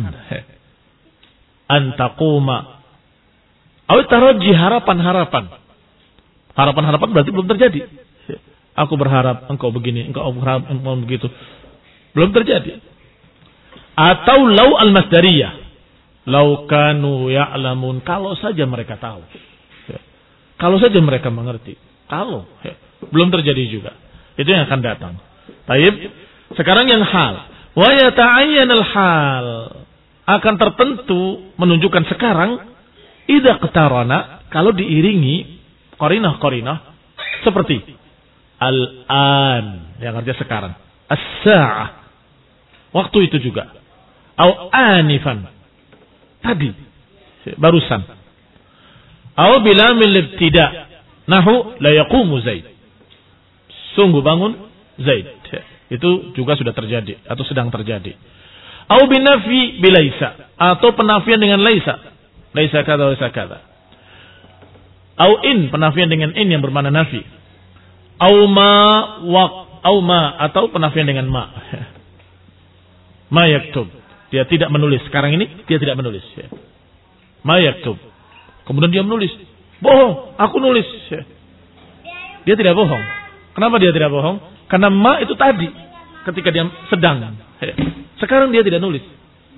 Antaquma. Aw taraji harapan-harapan. Harapan-harapan berarti belum terjadi. Aku berharap engkau begini, engkau berharap engkau begitu. Belum terjadi. Atau lau al-masdariyah. Lau kanu ya'lamun. Kalau saja mereka tahu. Kalau saja mereka mengerti. Kalau. Belum terjadi juga. Itu yang akan datang. Taib. Sekarang yang hal. Wa yata'ayyan al-hal. Akan tertentu menunjukkan sekarang. Idza qtarana. Kalau diiringi. Qarinah-qarinah. Seperti. Al-an. Yang artinya sekarang. As-sa'ah. Waktu itu juga. Au anifan. Tadi. Barusan. Au bilamil ibtida. Nahu la yaqumu Zaid. Sungguh bangun Zaid. Itu juga sudah terjadi. Atau sedang terjadi. Au binafi bilaisa. Atau penafian dengan laisa. Laisa kada, laisa kada. Au in. Penafian dengan in yang bermakna nafi. Au ma waq. Au ma. Atau penafian dengan ma. Ma yaktub. Dia tidak menulis. Sekarang ini dia tidak menulis. Ma yaktub. Kemudian dia menulis. Bohong. Aku nulis. Dia tidak bohong. Kenapa dia tidak bohong? Karena ma itu tadi. Ketika dia sedang. Sekarang dia tidak nulis.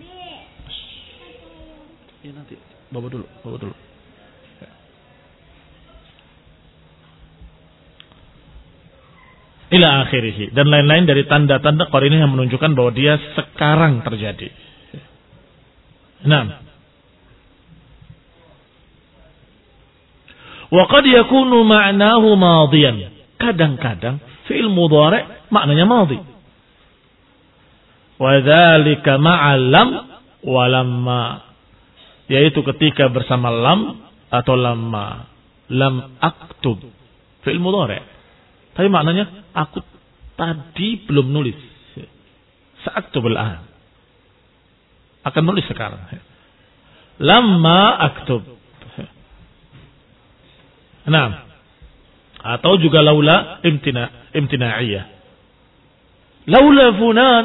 Ya nanti. Bawa dulu. Bawa dulu. Ila akhirih. Dan lain-lain dari tanda-tanda qarinah yang menunjukkan bahwa dia sekarang terjadi. Nah. Wa qad yakunu ma'nahu madiyan. Kadang-kadang fi'il mudhari' maknanya madhi. Wa dzalika ma'al lam wa lamma. Yaitu ketika bersama lam atau lamma. Lam aktub. Fi'il mudhari'. Tapi maknanya, aku tadi belum nulis. Sa'aktub al-an. Akan nulis sekarang. Lamma aktub. Nah. Atau juga laula imtina, imtina'iyah. Laula fulan.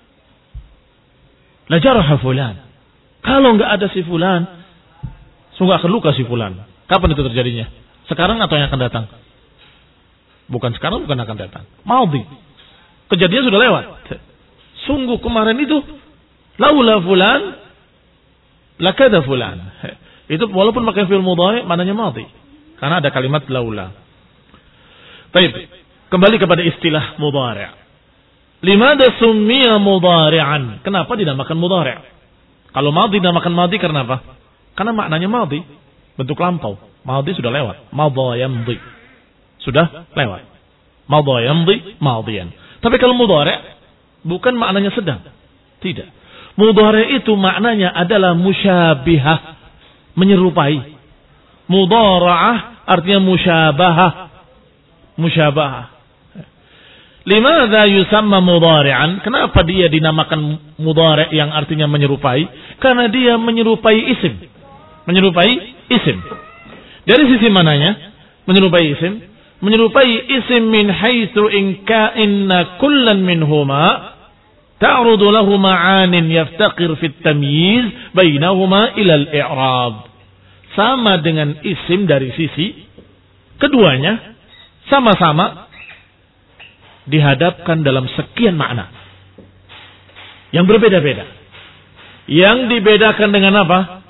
Lajaraha fulan. Kalau enggak ada si fulan. Sungguh akan luka si fulan. Kapan itu terjadinya? Sekarang atau yang akan datang? Bukan sekarang, bukan akan datang. Maudhi. Kejadian sudah lewat. Sungguh kemarin itu. Laula fulan. Lakada fulan. Itu walaupun pakai fi'il mudhari' maknanya maudhi. Karena ada kalimat laula. Baik. Kembali kepada istilah mudhari'. Limada summiya mudhari'an. Kenapa dinamakan mudhari'? Kalau maudhi dinamakan maudhi karena apa? Karena maknanya maudhi. Bentuk lampau. Maudhi sudah lewat. Madha yamdhi. Sudah lewat. Madha yamdhi madhiyan. Tapi kalau mudhari' bukan maknanya sedang. Tidak. Mudhari' itu maknanya adalah musyabihah, menyerupai. Mudhara'ah artinya musyabahah. Musyabahah. Limadza yusamma mudhari'an? Kenapa dia dinamakan mudhari' yang artinya menyerupai? Karena dia menyerupai isim. Menyerupai isim. Dari sisi mananya? Menyerupai isim. Menyerupai isim min haitsu in ka'inna kullan minhuma ta'rudu lahu ma'anin yaftaqir fit tamyiz bainahuma ila al-i'rab. Sama dengan isim dari sisi keduanya sama-sama dihadapkan dalam sekian makna yang berbeda-beda. Yang dibedakan dengan apa?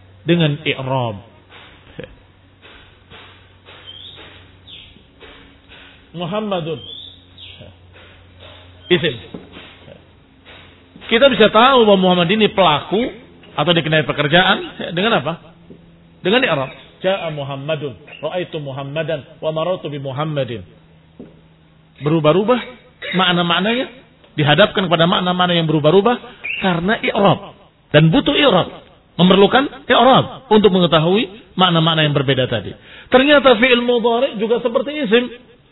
Dengan i'rab. Muhammadun. Isim. Kita bisa tahu bahwa Muhammad ini pelaku atau dikenai pekerjaan dengan apa? Dengan i'rab. Ja'a Muhammadun, ra'aitu Muhammadan, wa marartu bi Muhammadin. Berubah-ubah makna-maknanya, dihadapkan kepada makna-makna yang berubah-ubah karena i'rab dan butuh i'rab, memerlukan i'rab untuk mengetahui makna-makna yang berbeda tadi. Ternyata fi'il mudhari juga seperti isim.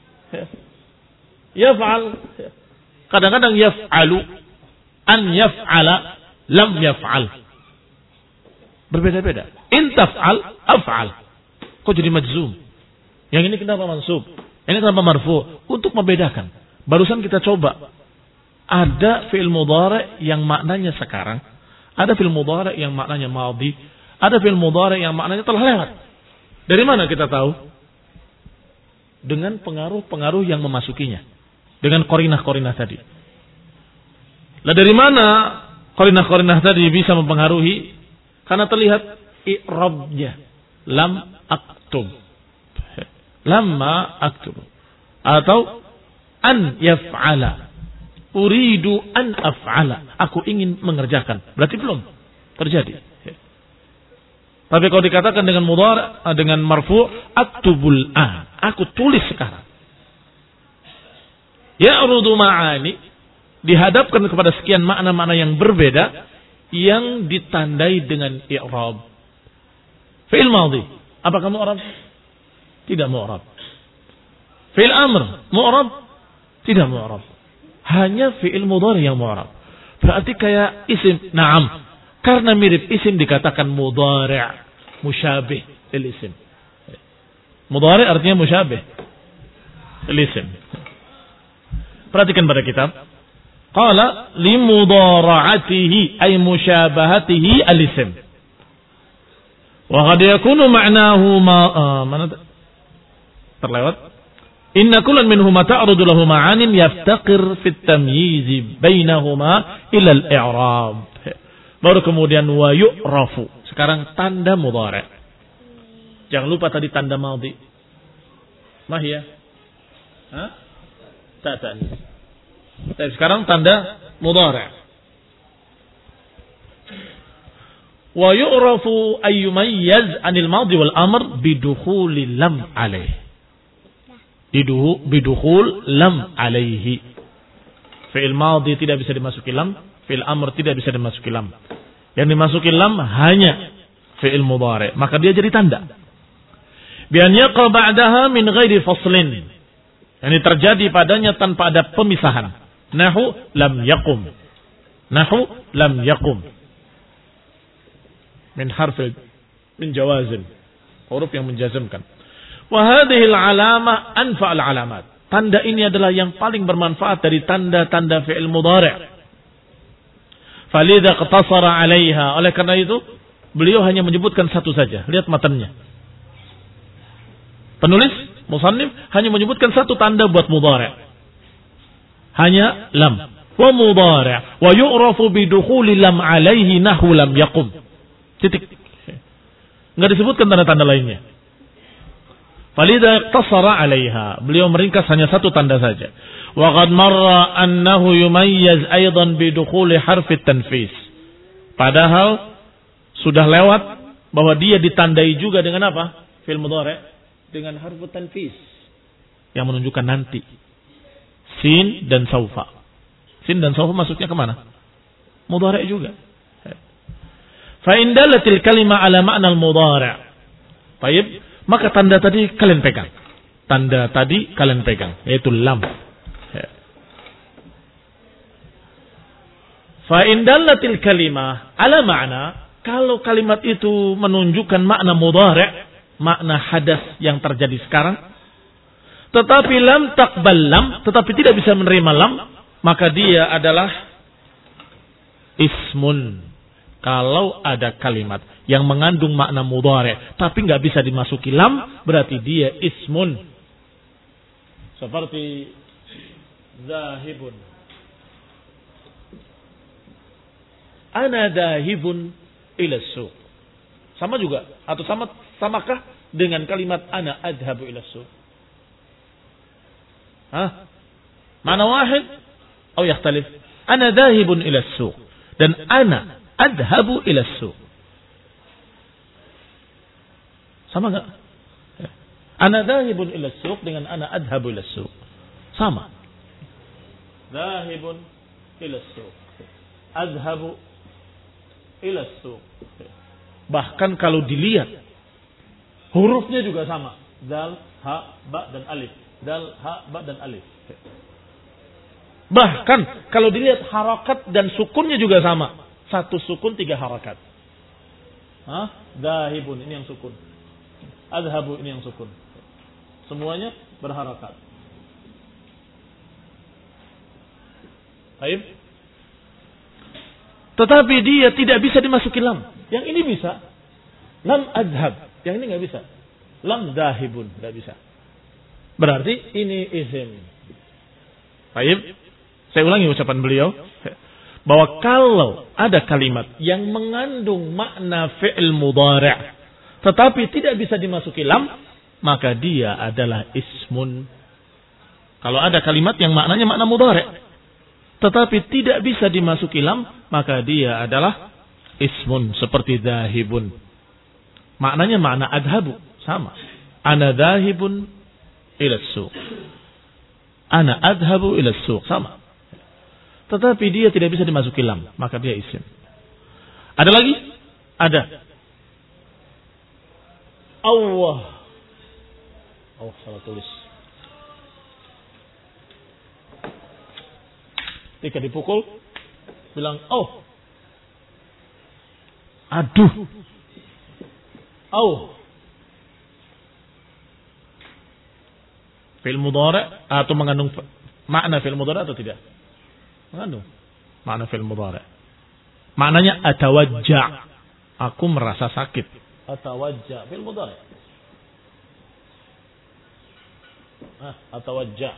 Yaf'al, kadang-kadang yaf'alu, an yaf'ala, lam yaf'al. Berbeda-beda. In taf'al, af'al. Kok jadi majzum? Yang ini kenapa mansub? Ini kenapa marfu? Untuk membedakan. Barusan kita coba. Ada fi'il mudhari yang maknanya sekarang. Ada fi'il mudhari yang maknanya madhi. Ada fi'il mudhari yang maknanya telah lewat. Dari mana kita tahu? Dengan pengaruh-pengaruh yang memasukinya. Dengan korinah-korinah tadi. Lah dari mana korinah-korinah tadi bisa mempengaruhi? Karena terlihat i'rabnya. Lam aktub. Lamma aktub. Atau an yaf'ala. Uridu an af'ala. Aku ingin mengerjakan. Berarti belum terjadi. Tapi kalau dikatakan dengan mudhari, dengan marfu', aktubul an. Aku tulis sekarang. Ya'rudu ma'ani. Dihadapkan kepada sekian makna-makna yang berbeda yang ditandai dengan i'rab. Fi'il madhi, apakah mu'rab? Tidak mu'rab. Fi'il amr, mu'rab? Tidak mu'rab. Hanya fi'il mudhari yang mu'rab. Berarti kayak isim, na'am. Karena mirip isim dikatakan mudhari', musyabih lil isim. Mudhari' artinya musyabih lil isim. Perhatikan pada kitab. Qala limudara'atihi ay musyabahatihi al-ism. Wa qad yakunu ma'nahu ma uh, mana terlewat. Inna kullan minhuma ta'rudu lahu ma'anin yaftaqir fi at-tamyiz bainahuma ila al-i'rab. Baru kemudian wa yu'rafu. Sekarang tanda mudhari'. Jangan lupa tadi tanda madhi. Mahya? Hah? Ta'tan. Tapi sekarang tanda mudhari'. Wa yu'rafu ay yumayyaz 'anil madhi wal amr bidukhuli lam alaih. Biduhu bidukhul lam alaihi. Fi'il madhi tidak bisa dimasuki lam, fi'il amr tidak bisa dimasuki lam. Yang dimasuki lam hanya fi'il mudhari', maka dia jadi tanda. Bi an yaqa ba'daha min ghairi faslin. Ini terjadi padanya tanpa ada pemisahan. Nahu lam yakum. Nahu lam yakum. Min harfi min jawazin. Huruf yang menjazmkan. Wa hadhihi al-alamah anfa' al-alamat. Tanda ini adalah yang paling bermanfaat dari tanda-tanda fi'il mudhari'. Falidha iqtasara 'alaiha. Oleh karena itu, beliau hanya menyebutkan satu saja. Lihat matanya. Penulis musannif hanya menyebutkan satu tanda buat mudhari'. Hanya lam. Wa mudhari' wa yu'rafu bidukhuli lam 'alaihi nahu lam yaqum. Titik. Enggak disebutkan tanda-tanda lainnya. Falidha iqtasara 'alaiha. Beliau meringkas hanya satu tanda saja. Wa qad marra annahu yumayyaz aidan bidukhuli harfi tanfis. Padahal sudah lewat bahwa dia ditandai juga dengan apa? Fi'il mudhari' dengan harfu tanfis yang menunjukkan nanti. Sin dan saufa. Sin dan saufa masuknya kemana? Mudhari' juga. Fa in dalatil kalimah ala ma'na al-mudhari'. Baik, maka tanda tadi kalian pegang. Tanda tadi kalian pegang, yaitu lam. Fa in dalatil kalimah ala ma'na, kalau kalimat itu menunjukkan makna mudhari', makna hadas yang terjadi sekarang, tetapi lam taqbal lam, tetapi tidak bisa menerima lam, maka dia adalah ismun. Kalau ada kalimat yang mengandung makna mudhari' tapi nggak bisa dimasuki lam, berarti dia ismun. Seperti zahibun. Ana zahibun ila suq. Sama juga atau sama samakah dengan kalimat ana adhabu ila suq? Hah? Ma'na wahid atau yakhtalif? Ana dhahibun ila as-suq dan ana adhabu ila as-suq. Sama enggak? Ana dhahibun ila as-suq dengan ana adhabu ila as-suq. Sama. Dhahibun ila as-suq. Adhabu ila as-suq. Bahkan kalau dilihat hurufnya juga sama. Dal, ha, ba dan alif. Dal, ha, ba dan alif. Bahkan kalau dilihat harakat dan sukunnya juga sama. Satu sukun tiga harakat. Hah? Dhahibun ini yang sukun. Adhabu ini yang sukun. Semuanya berharakat. Baik. Tetapi dia tidak bisa dimasuki lam. Yang ini bisa. Lam adhab. Yang ini nggak bisa. Lam dhahibun nggak bisa. Berarti ini isim. Baik. Saya ulangi ucapan beliau, bahwa kalau ada kalimat yang mengandung makna fi'il mudhari' tetapi tidak bisa dimasuki lam, maka dia adalah ismun. Kalau ada kalimat yang maknanya makna mudhari' tetapi tidak bisa dimasuki lam, maka dia adalah ismun, seperti dhahibun. Maknanya makna adhabu, sama. Ana dhahibun ila as-suq. Ana adhabu ila as-suq, sama. Tetapi dia tidak bisa dimasuki lam, maka dia isim. Ada lagi? Ada. Allah. Oh, salah tulis. Ketika dipukul, bilang, oh. Aduh. Oh. Fi'il mudhari' atau mengandung makna fi'il mudhari' atau tidak? Mengandung makna fi'il mudhari'. Maknanya atawajja'. Aku merasa sakit. Atawajja' fi'il mudhari'. Ah, atawajja'.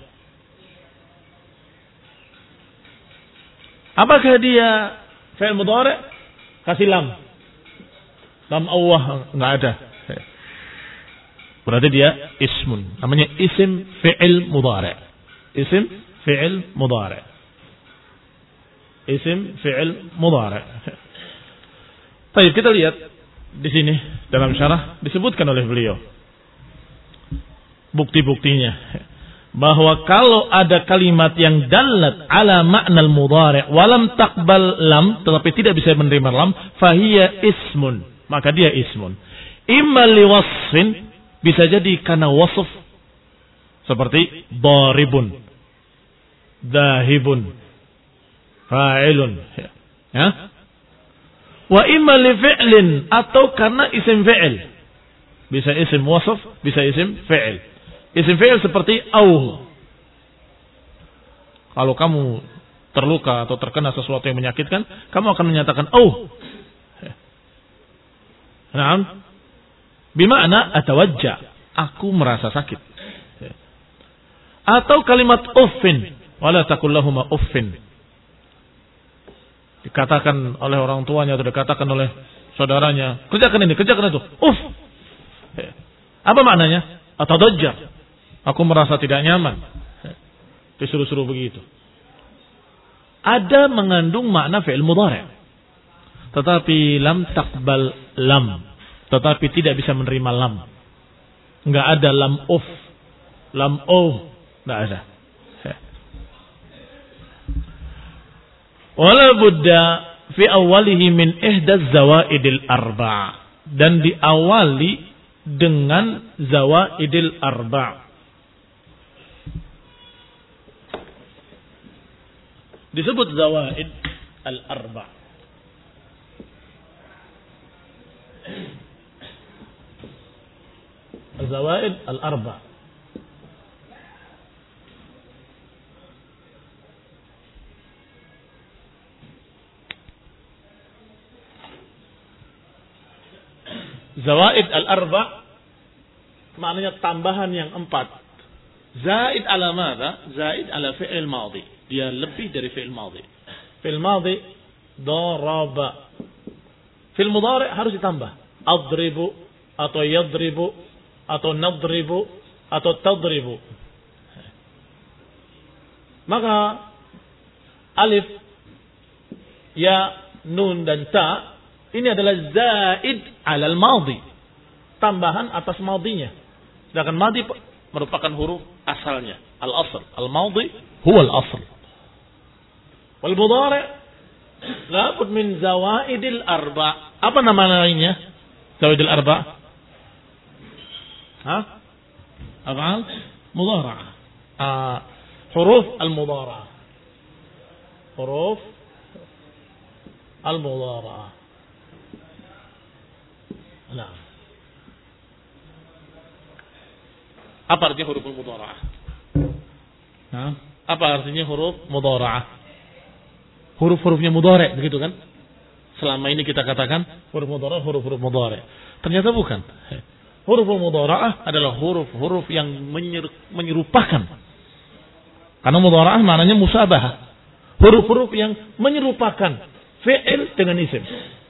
Apakah dia fi'il mudhari'? Kasih lam. Lam Allah enggak ada. Berarti dia ismun. Namanya isim fi'il mudhari'. Isim fi'il mudhari'. Isim fi'il mudhari'. Baik, kita lihat di sini dalam syarah disebutkan oleh beliau bukti-buktinya bahwa kalau ada kalimat yang dalat ala makna al-mudhari' walam taqbal lam, tetapi tidak bisa menerima lam, fahiya ismun, maka dia ismun. Imma liwasfin, bisa jadi karena wasf, seperti daribun, dahibun, fa'ilun, ya. Wa imma li fi'lin, atau karena isim fi'il. Bisa isim wasf, bisa isim fi'il. Isim fi'il seperti au. Kalau kamu terluka atau terkena sesuatu yang menyakitkan, kamu akan menyatakan au. Naam. Bima'na atawajja, aku merasa sakit. Atau kalimat uffin, wala taqul lahuma uffin. Dikatakan oleh orang tuanya atau dikatakan oleh saudaranya, kerjakan ini, kerjakan itu. Uff. Apa maknanya? Atadajjar. Aku merasa tidak nyaman. Disuruh-suruh begitu. Ada mengandung makna fi'il mudhari'. Tetapi lam taqbal lam. Tetapi tidak bisa menerima lam. Enggak ada lam uff. Lam oh. Enggak ada. Wala budda fi awalihi min ihda zawaidil arba', dan diawali dengan zawaidil arba'. Disebut zawaid al arba'. Zawaid al arba'. Zawaid al-arba' maknanya tambahan yang empat. Zaid ala madha? Zaid ala fi'il madhi. Dia lebih dari fi'il madhi. Fi'il madhi daraba. Fi'il mudhari' harus ditambah. Adribu atau yadribu atau nadribu atau tadribu. Maka alif, ya, nun dan ta ini adalah zaid alal madhi, tambahan atas madhinya. Sedangkan madhi merupakan huruf asalnya, al-asl. Al-madhi huwa al-asl. Wal mudhari' labud min zawaidil arba'. Apa nama lainnya? Zawaidil arba'? Hah? Af'al mudhara'ah. Ah, huruf al-mudhara'ah. Huruf al-mudhara'ah. Nah. Apa artinya huruf al-mudhara'ah? Nah, apa artinya huruf mudhara'ah? Huruf-hurufnya mudhari', begitu kan? Selama ini kita katakan huruf mudhari', huruf-huruf mudhari'. Ternyata bukan. Huruf mudhara'ah adalah huruf-huruf yang menyerupakan. Karena mudhara'ah maknanya musabahah. Huruf-huruf yang menyerupakan fi'il dengan isim.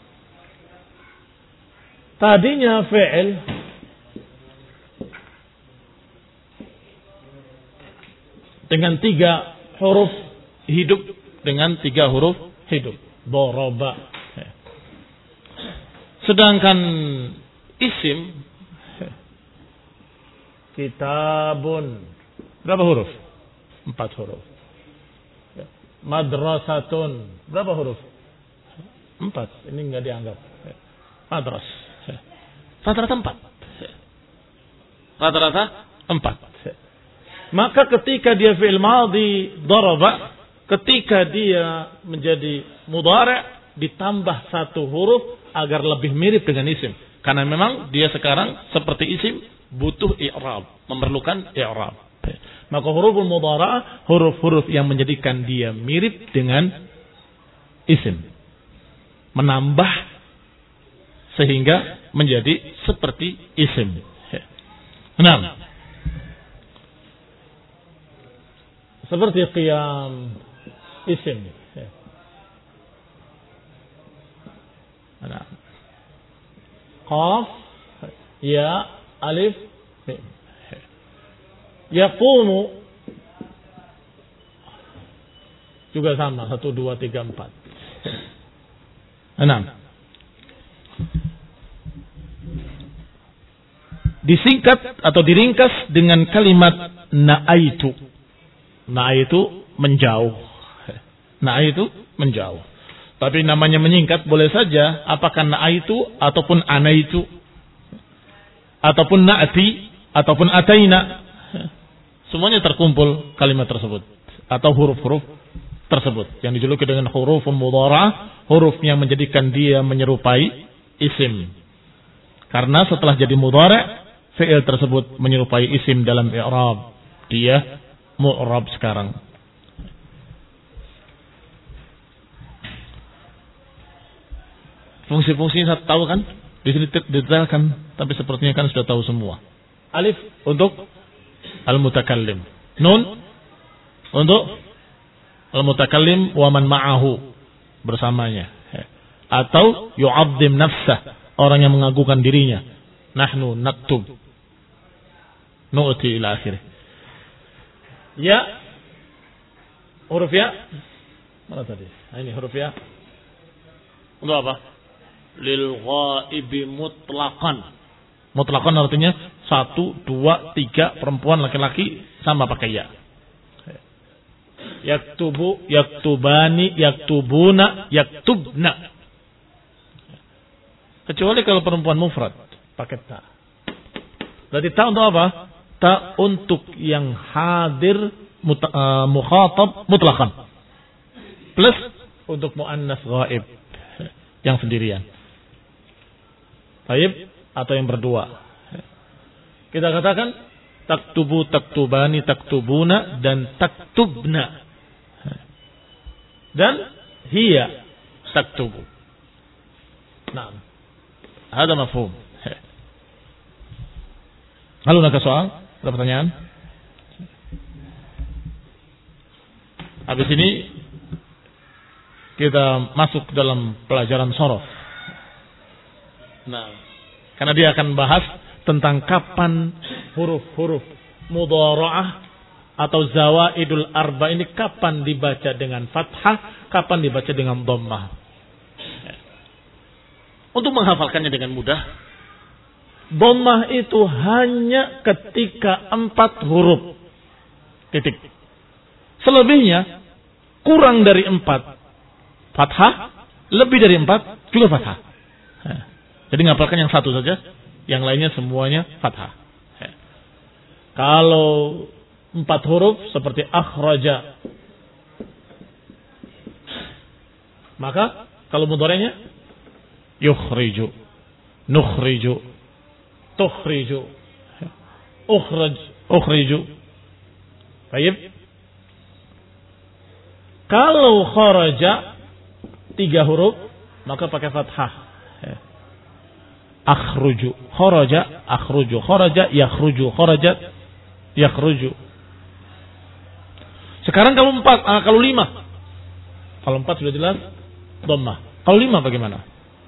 Tadinya fi'il dengan tiga huruf hidup, dengan tiga huruf hidup. Daraba. Sedangkan isim kitabun berapa huruf? Empat huruf. Madrasatun berapa huruf? Empat. Ini enggak dianggap. Madras. Rata-rata empat. Rata-rata empat. Maka ketika dia fi'il madhi daraba, ketika dia menjadi mudhari' ditambah satu huruf agar lebih mirip dengan isim. Karena memang dia sekarang seperti isim, butuh i'rab, memerlukan i'rab. Maka huruful mudhara'ah huruf-huruf yang menjadikan dia mirip dengan isim. Menambah sehingga menjadi seperti isim. Enam. Seperti qiyam isim. Enam. Qaf, ya, alif, mim. Yaqumu juga sama, satu, dua, tiga, empat. Enam. Disingkat atau diringkas dengan kalimat na'aitu. Na'aitu menjauh. Na'aitu menjauh. Tapi namanya menyingkat boleh saja apakah na'aitu ataupun anaitu ataupun na'ati ataupun ataina. Semuanya terkumpul kalimat tersebut atau huruf-huruf tersebut yang dijuluki dengan huruf mudhara'ah, huruf yang menjadikan dia menyerupai isim. Karena setelah jadi mudhari', fi'il tersebut menyerupai isim dalam i'rab. Dia mu'rab sekarang. Fungsi-fungsinya saya tahu kan? Di sini detailkan, tapi sepertinya kan sudah tahu semua. Alif untuk al-mutakallim. Nun untuk al-mutakallim wa man ma'ahu, bersamanya. Atau yu'azzim nafsah, orang yang mengagungkan dirinya. Nahnu naktub. Nu'ti ila akhirih. Ya. Huruf ya. Mana tadi? Nah, ini huruf ya. Untuk apa? Lil ghaibi mutlaqan. Mutlaqan artinya satu, dua, tiga perempuan, laki-laki sama pakai ya. Yaktubu, yaktubani, yaktubuna, yaktubna. Kecuali kalau perempuan mufrad pakai ta. Berarti ta untuk apa? Ta untuk yang hadir muta, uh, mukhatab mutlaqan. Plus untuk muannas ghaib yang sendirian. Baik, atau yang berdua. Kita katakan taktubu, taktubani, taktubuna dan taktubna. Dan hiya taktubu. Naam. Ada mafhum. Halo, nak soal? Ada pertanyaan? Habis ini kita masuk dalam pelajaran shorof. Nah, karena dia akan bahas tentang kapan huruf-huruf mudhara'ah atau zawaidul arba ini kapan dibaca dengan fathah, kapan dibaca dengan dhammah. Untuk menghafalkannya dengan mudah, dhammah itu hanya ketika empat huruf. Titik. Selebihnya kurang dari empat fathah, lebih dari empat juga fathah. Jadi ngapalkan yang satu saja, yang lainnya semuanya fathah. Kalau empat huruf seperti akhraja, maka kalau mudhari'nya yukhriju, nukhriju, tukhriju, ukhraj, ukhriju. Baik. Kalau kharaja tiga huruf maka pakai fathah. Akhruju, kharaja, akhruju, kharaja, yakhruju, kharaja, yakhruju. Sekarang kalau empat, ah, kalau lima, kalau empat sudah jelas dhammah. Kalau lima bagaimana?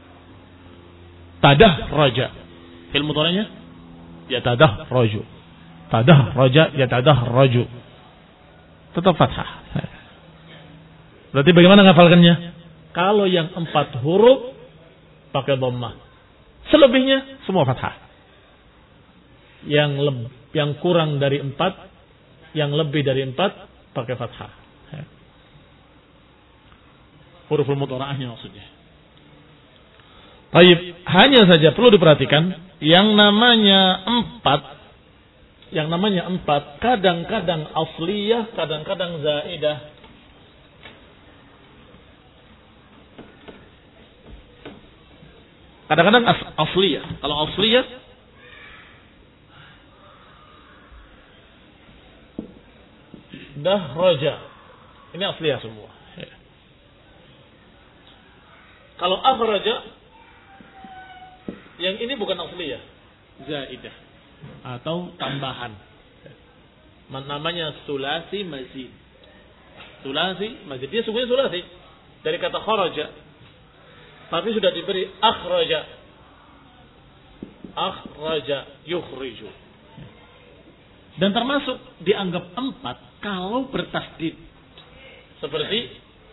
Tadah raja. Fil mudhari'nya ya tadah raju. Tadah raja ya tadah raju. Tetap fathah. Berarti bagaimana ngafalkannya? Kalau yang empat huruf pakai dhammah. Selebihnya semua fathah. Yang leb- yang kurang dari empat, yang lebih dari empat pakai fathah. Huruful mudhara'ahnya maksudnya. Baik, hanya saja perlu diperhatikan yang namanya empat, yang namanya empat kadang-kadang asliyah, kadang-kadang zaidah. Kadang-kadang as asliyah. Kalau asliyah dahraja. Ini asliyah semua. Ya. Kalau akhraja, yang ini bukan asliyah, zaidah atau tambahan. Namanya sulasi mazid. Sulasi mazid. Dia sebenarnya sulasi dari kata kharaja. Tapi sudah diberi akhraja. Akhraja yukhriju. Dan termasuk dianggap empat kalau bertasdid. Seperti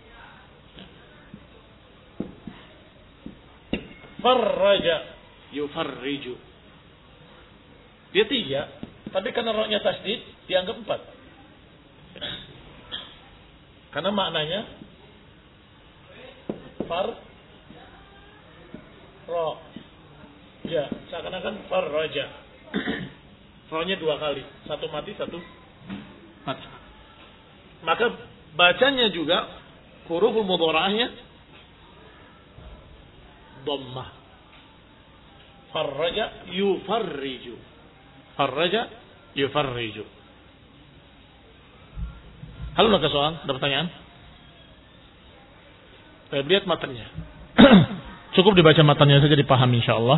farraja yufarriju. Dia tiga, tapi karena rohnya tasdid dianggap empat. Karena maknanya far ro, ya, seakan-akan farraja. Rohnya dua kali, satu mati, satu mati. Maka bacanya juga huruful mudhara'ahnya dhammah. Farraja yufarriju. Farraja yufarriju. Halo, ada soal? Ada pertanyaan? Saya lihat matanya. Cukup dibaca matanya saja dipahami insyaallah.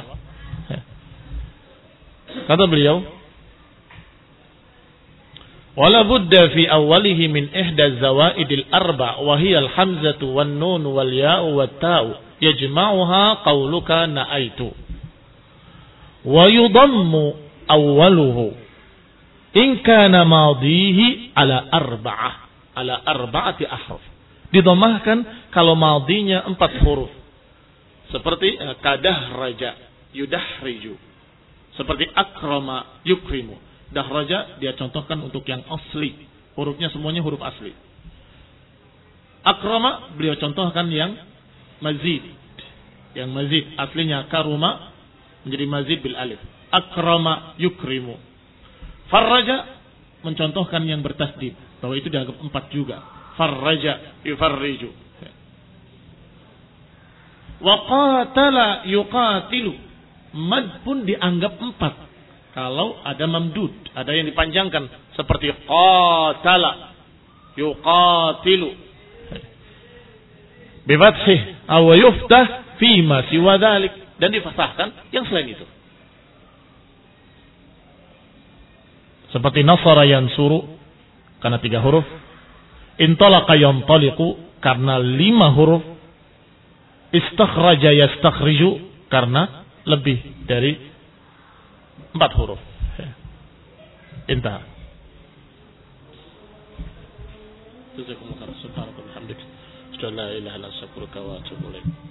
Kata beliau, wala budda fi awwalihi min ihda zawaidil arba wa hiya al hamzatu wan nun wal ya'u wat ta'u yajma'uha qawluka na'aitu wa yudammu awwaluhu in kana madihi ala arba'ah ala arba'ati ahruf. Didhammahkan kalau madinya empat huruf. Seperti kadahraja yudahriju. Seperti akrama yukrimu. Dahraja dia contohkan untuk yang asli. Hurufnya semuanya huruf asli. Akrama beliau contohkan yang mazid. Yang mazid aslinya karuma menjadi mazid bil alif. Akrama yukrimu. Farraja mencontohkan yang bertasdid. Bahwa itu dianggap empat juga. Farraja yufarriju. Wa qatala yuqatilu. Mad pun dianggap empat. Kalau ada mamdud, ada yang dipanjangkan seperti qatala yuqatilu. Bi fathih aw yuftah fi ma siwa dzalik, dan difathahkan yang selain itu. Seperti nasara yansuru karena tiga huruf, intalaqa yantaliqu karena lima huruf, istakhraja yastakhriju karena lebih dari empat huruf. Intah. Jazakumullah khairan. Subhanallah walhamdulillah. La ilaha illa anta astaghfiruka wa atubu ilaik.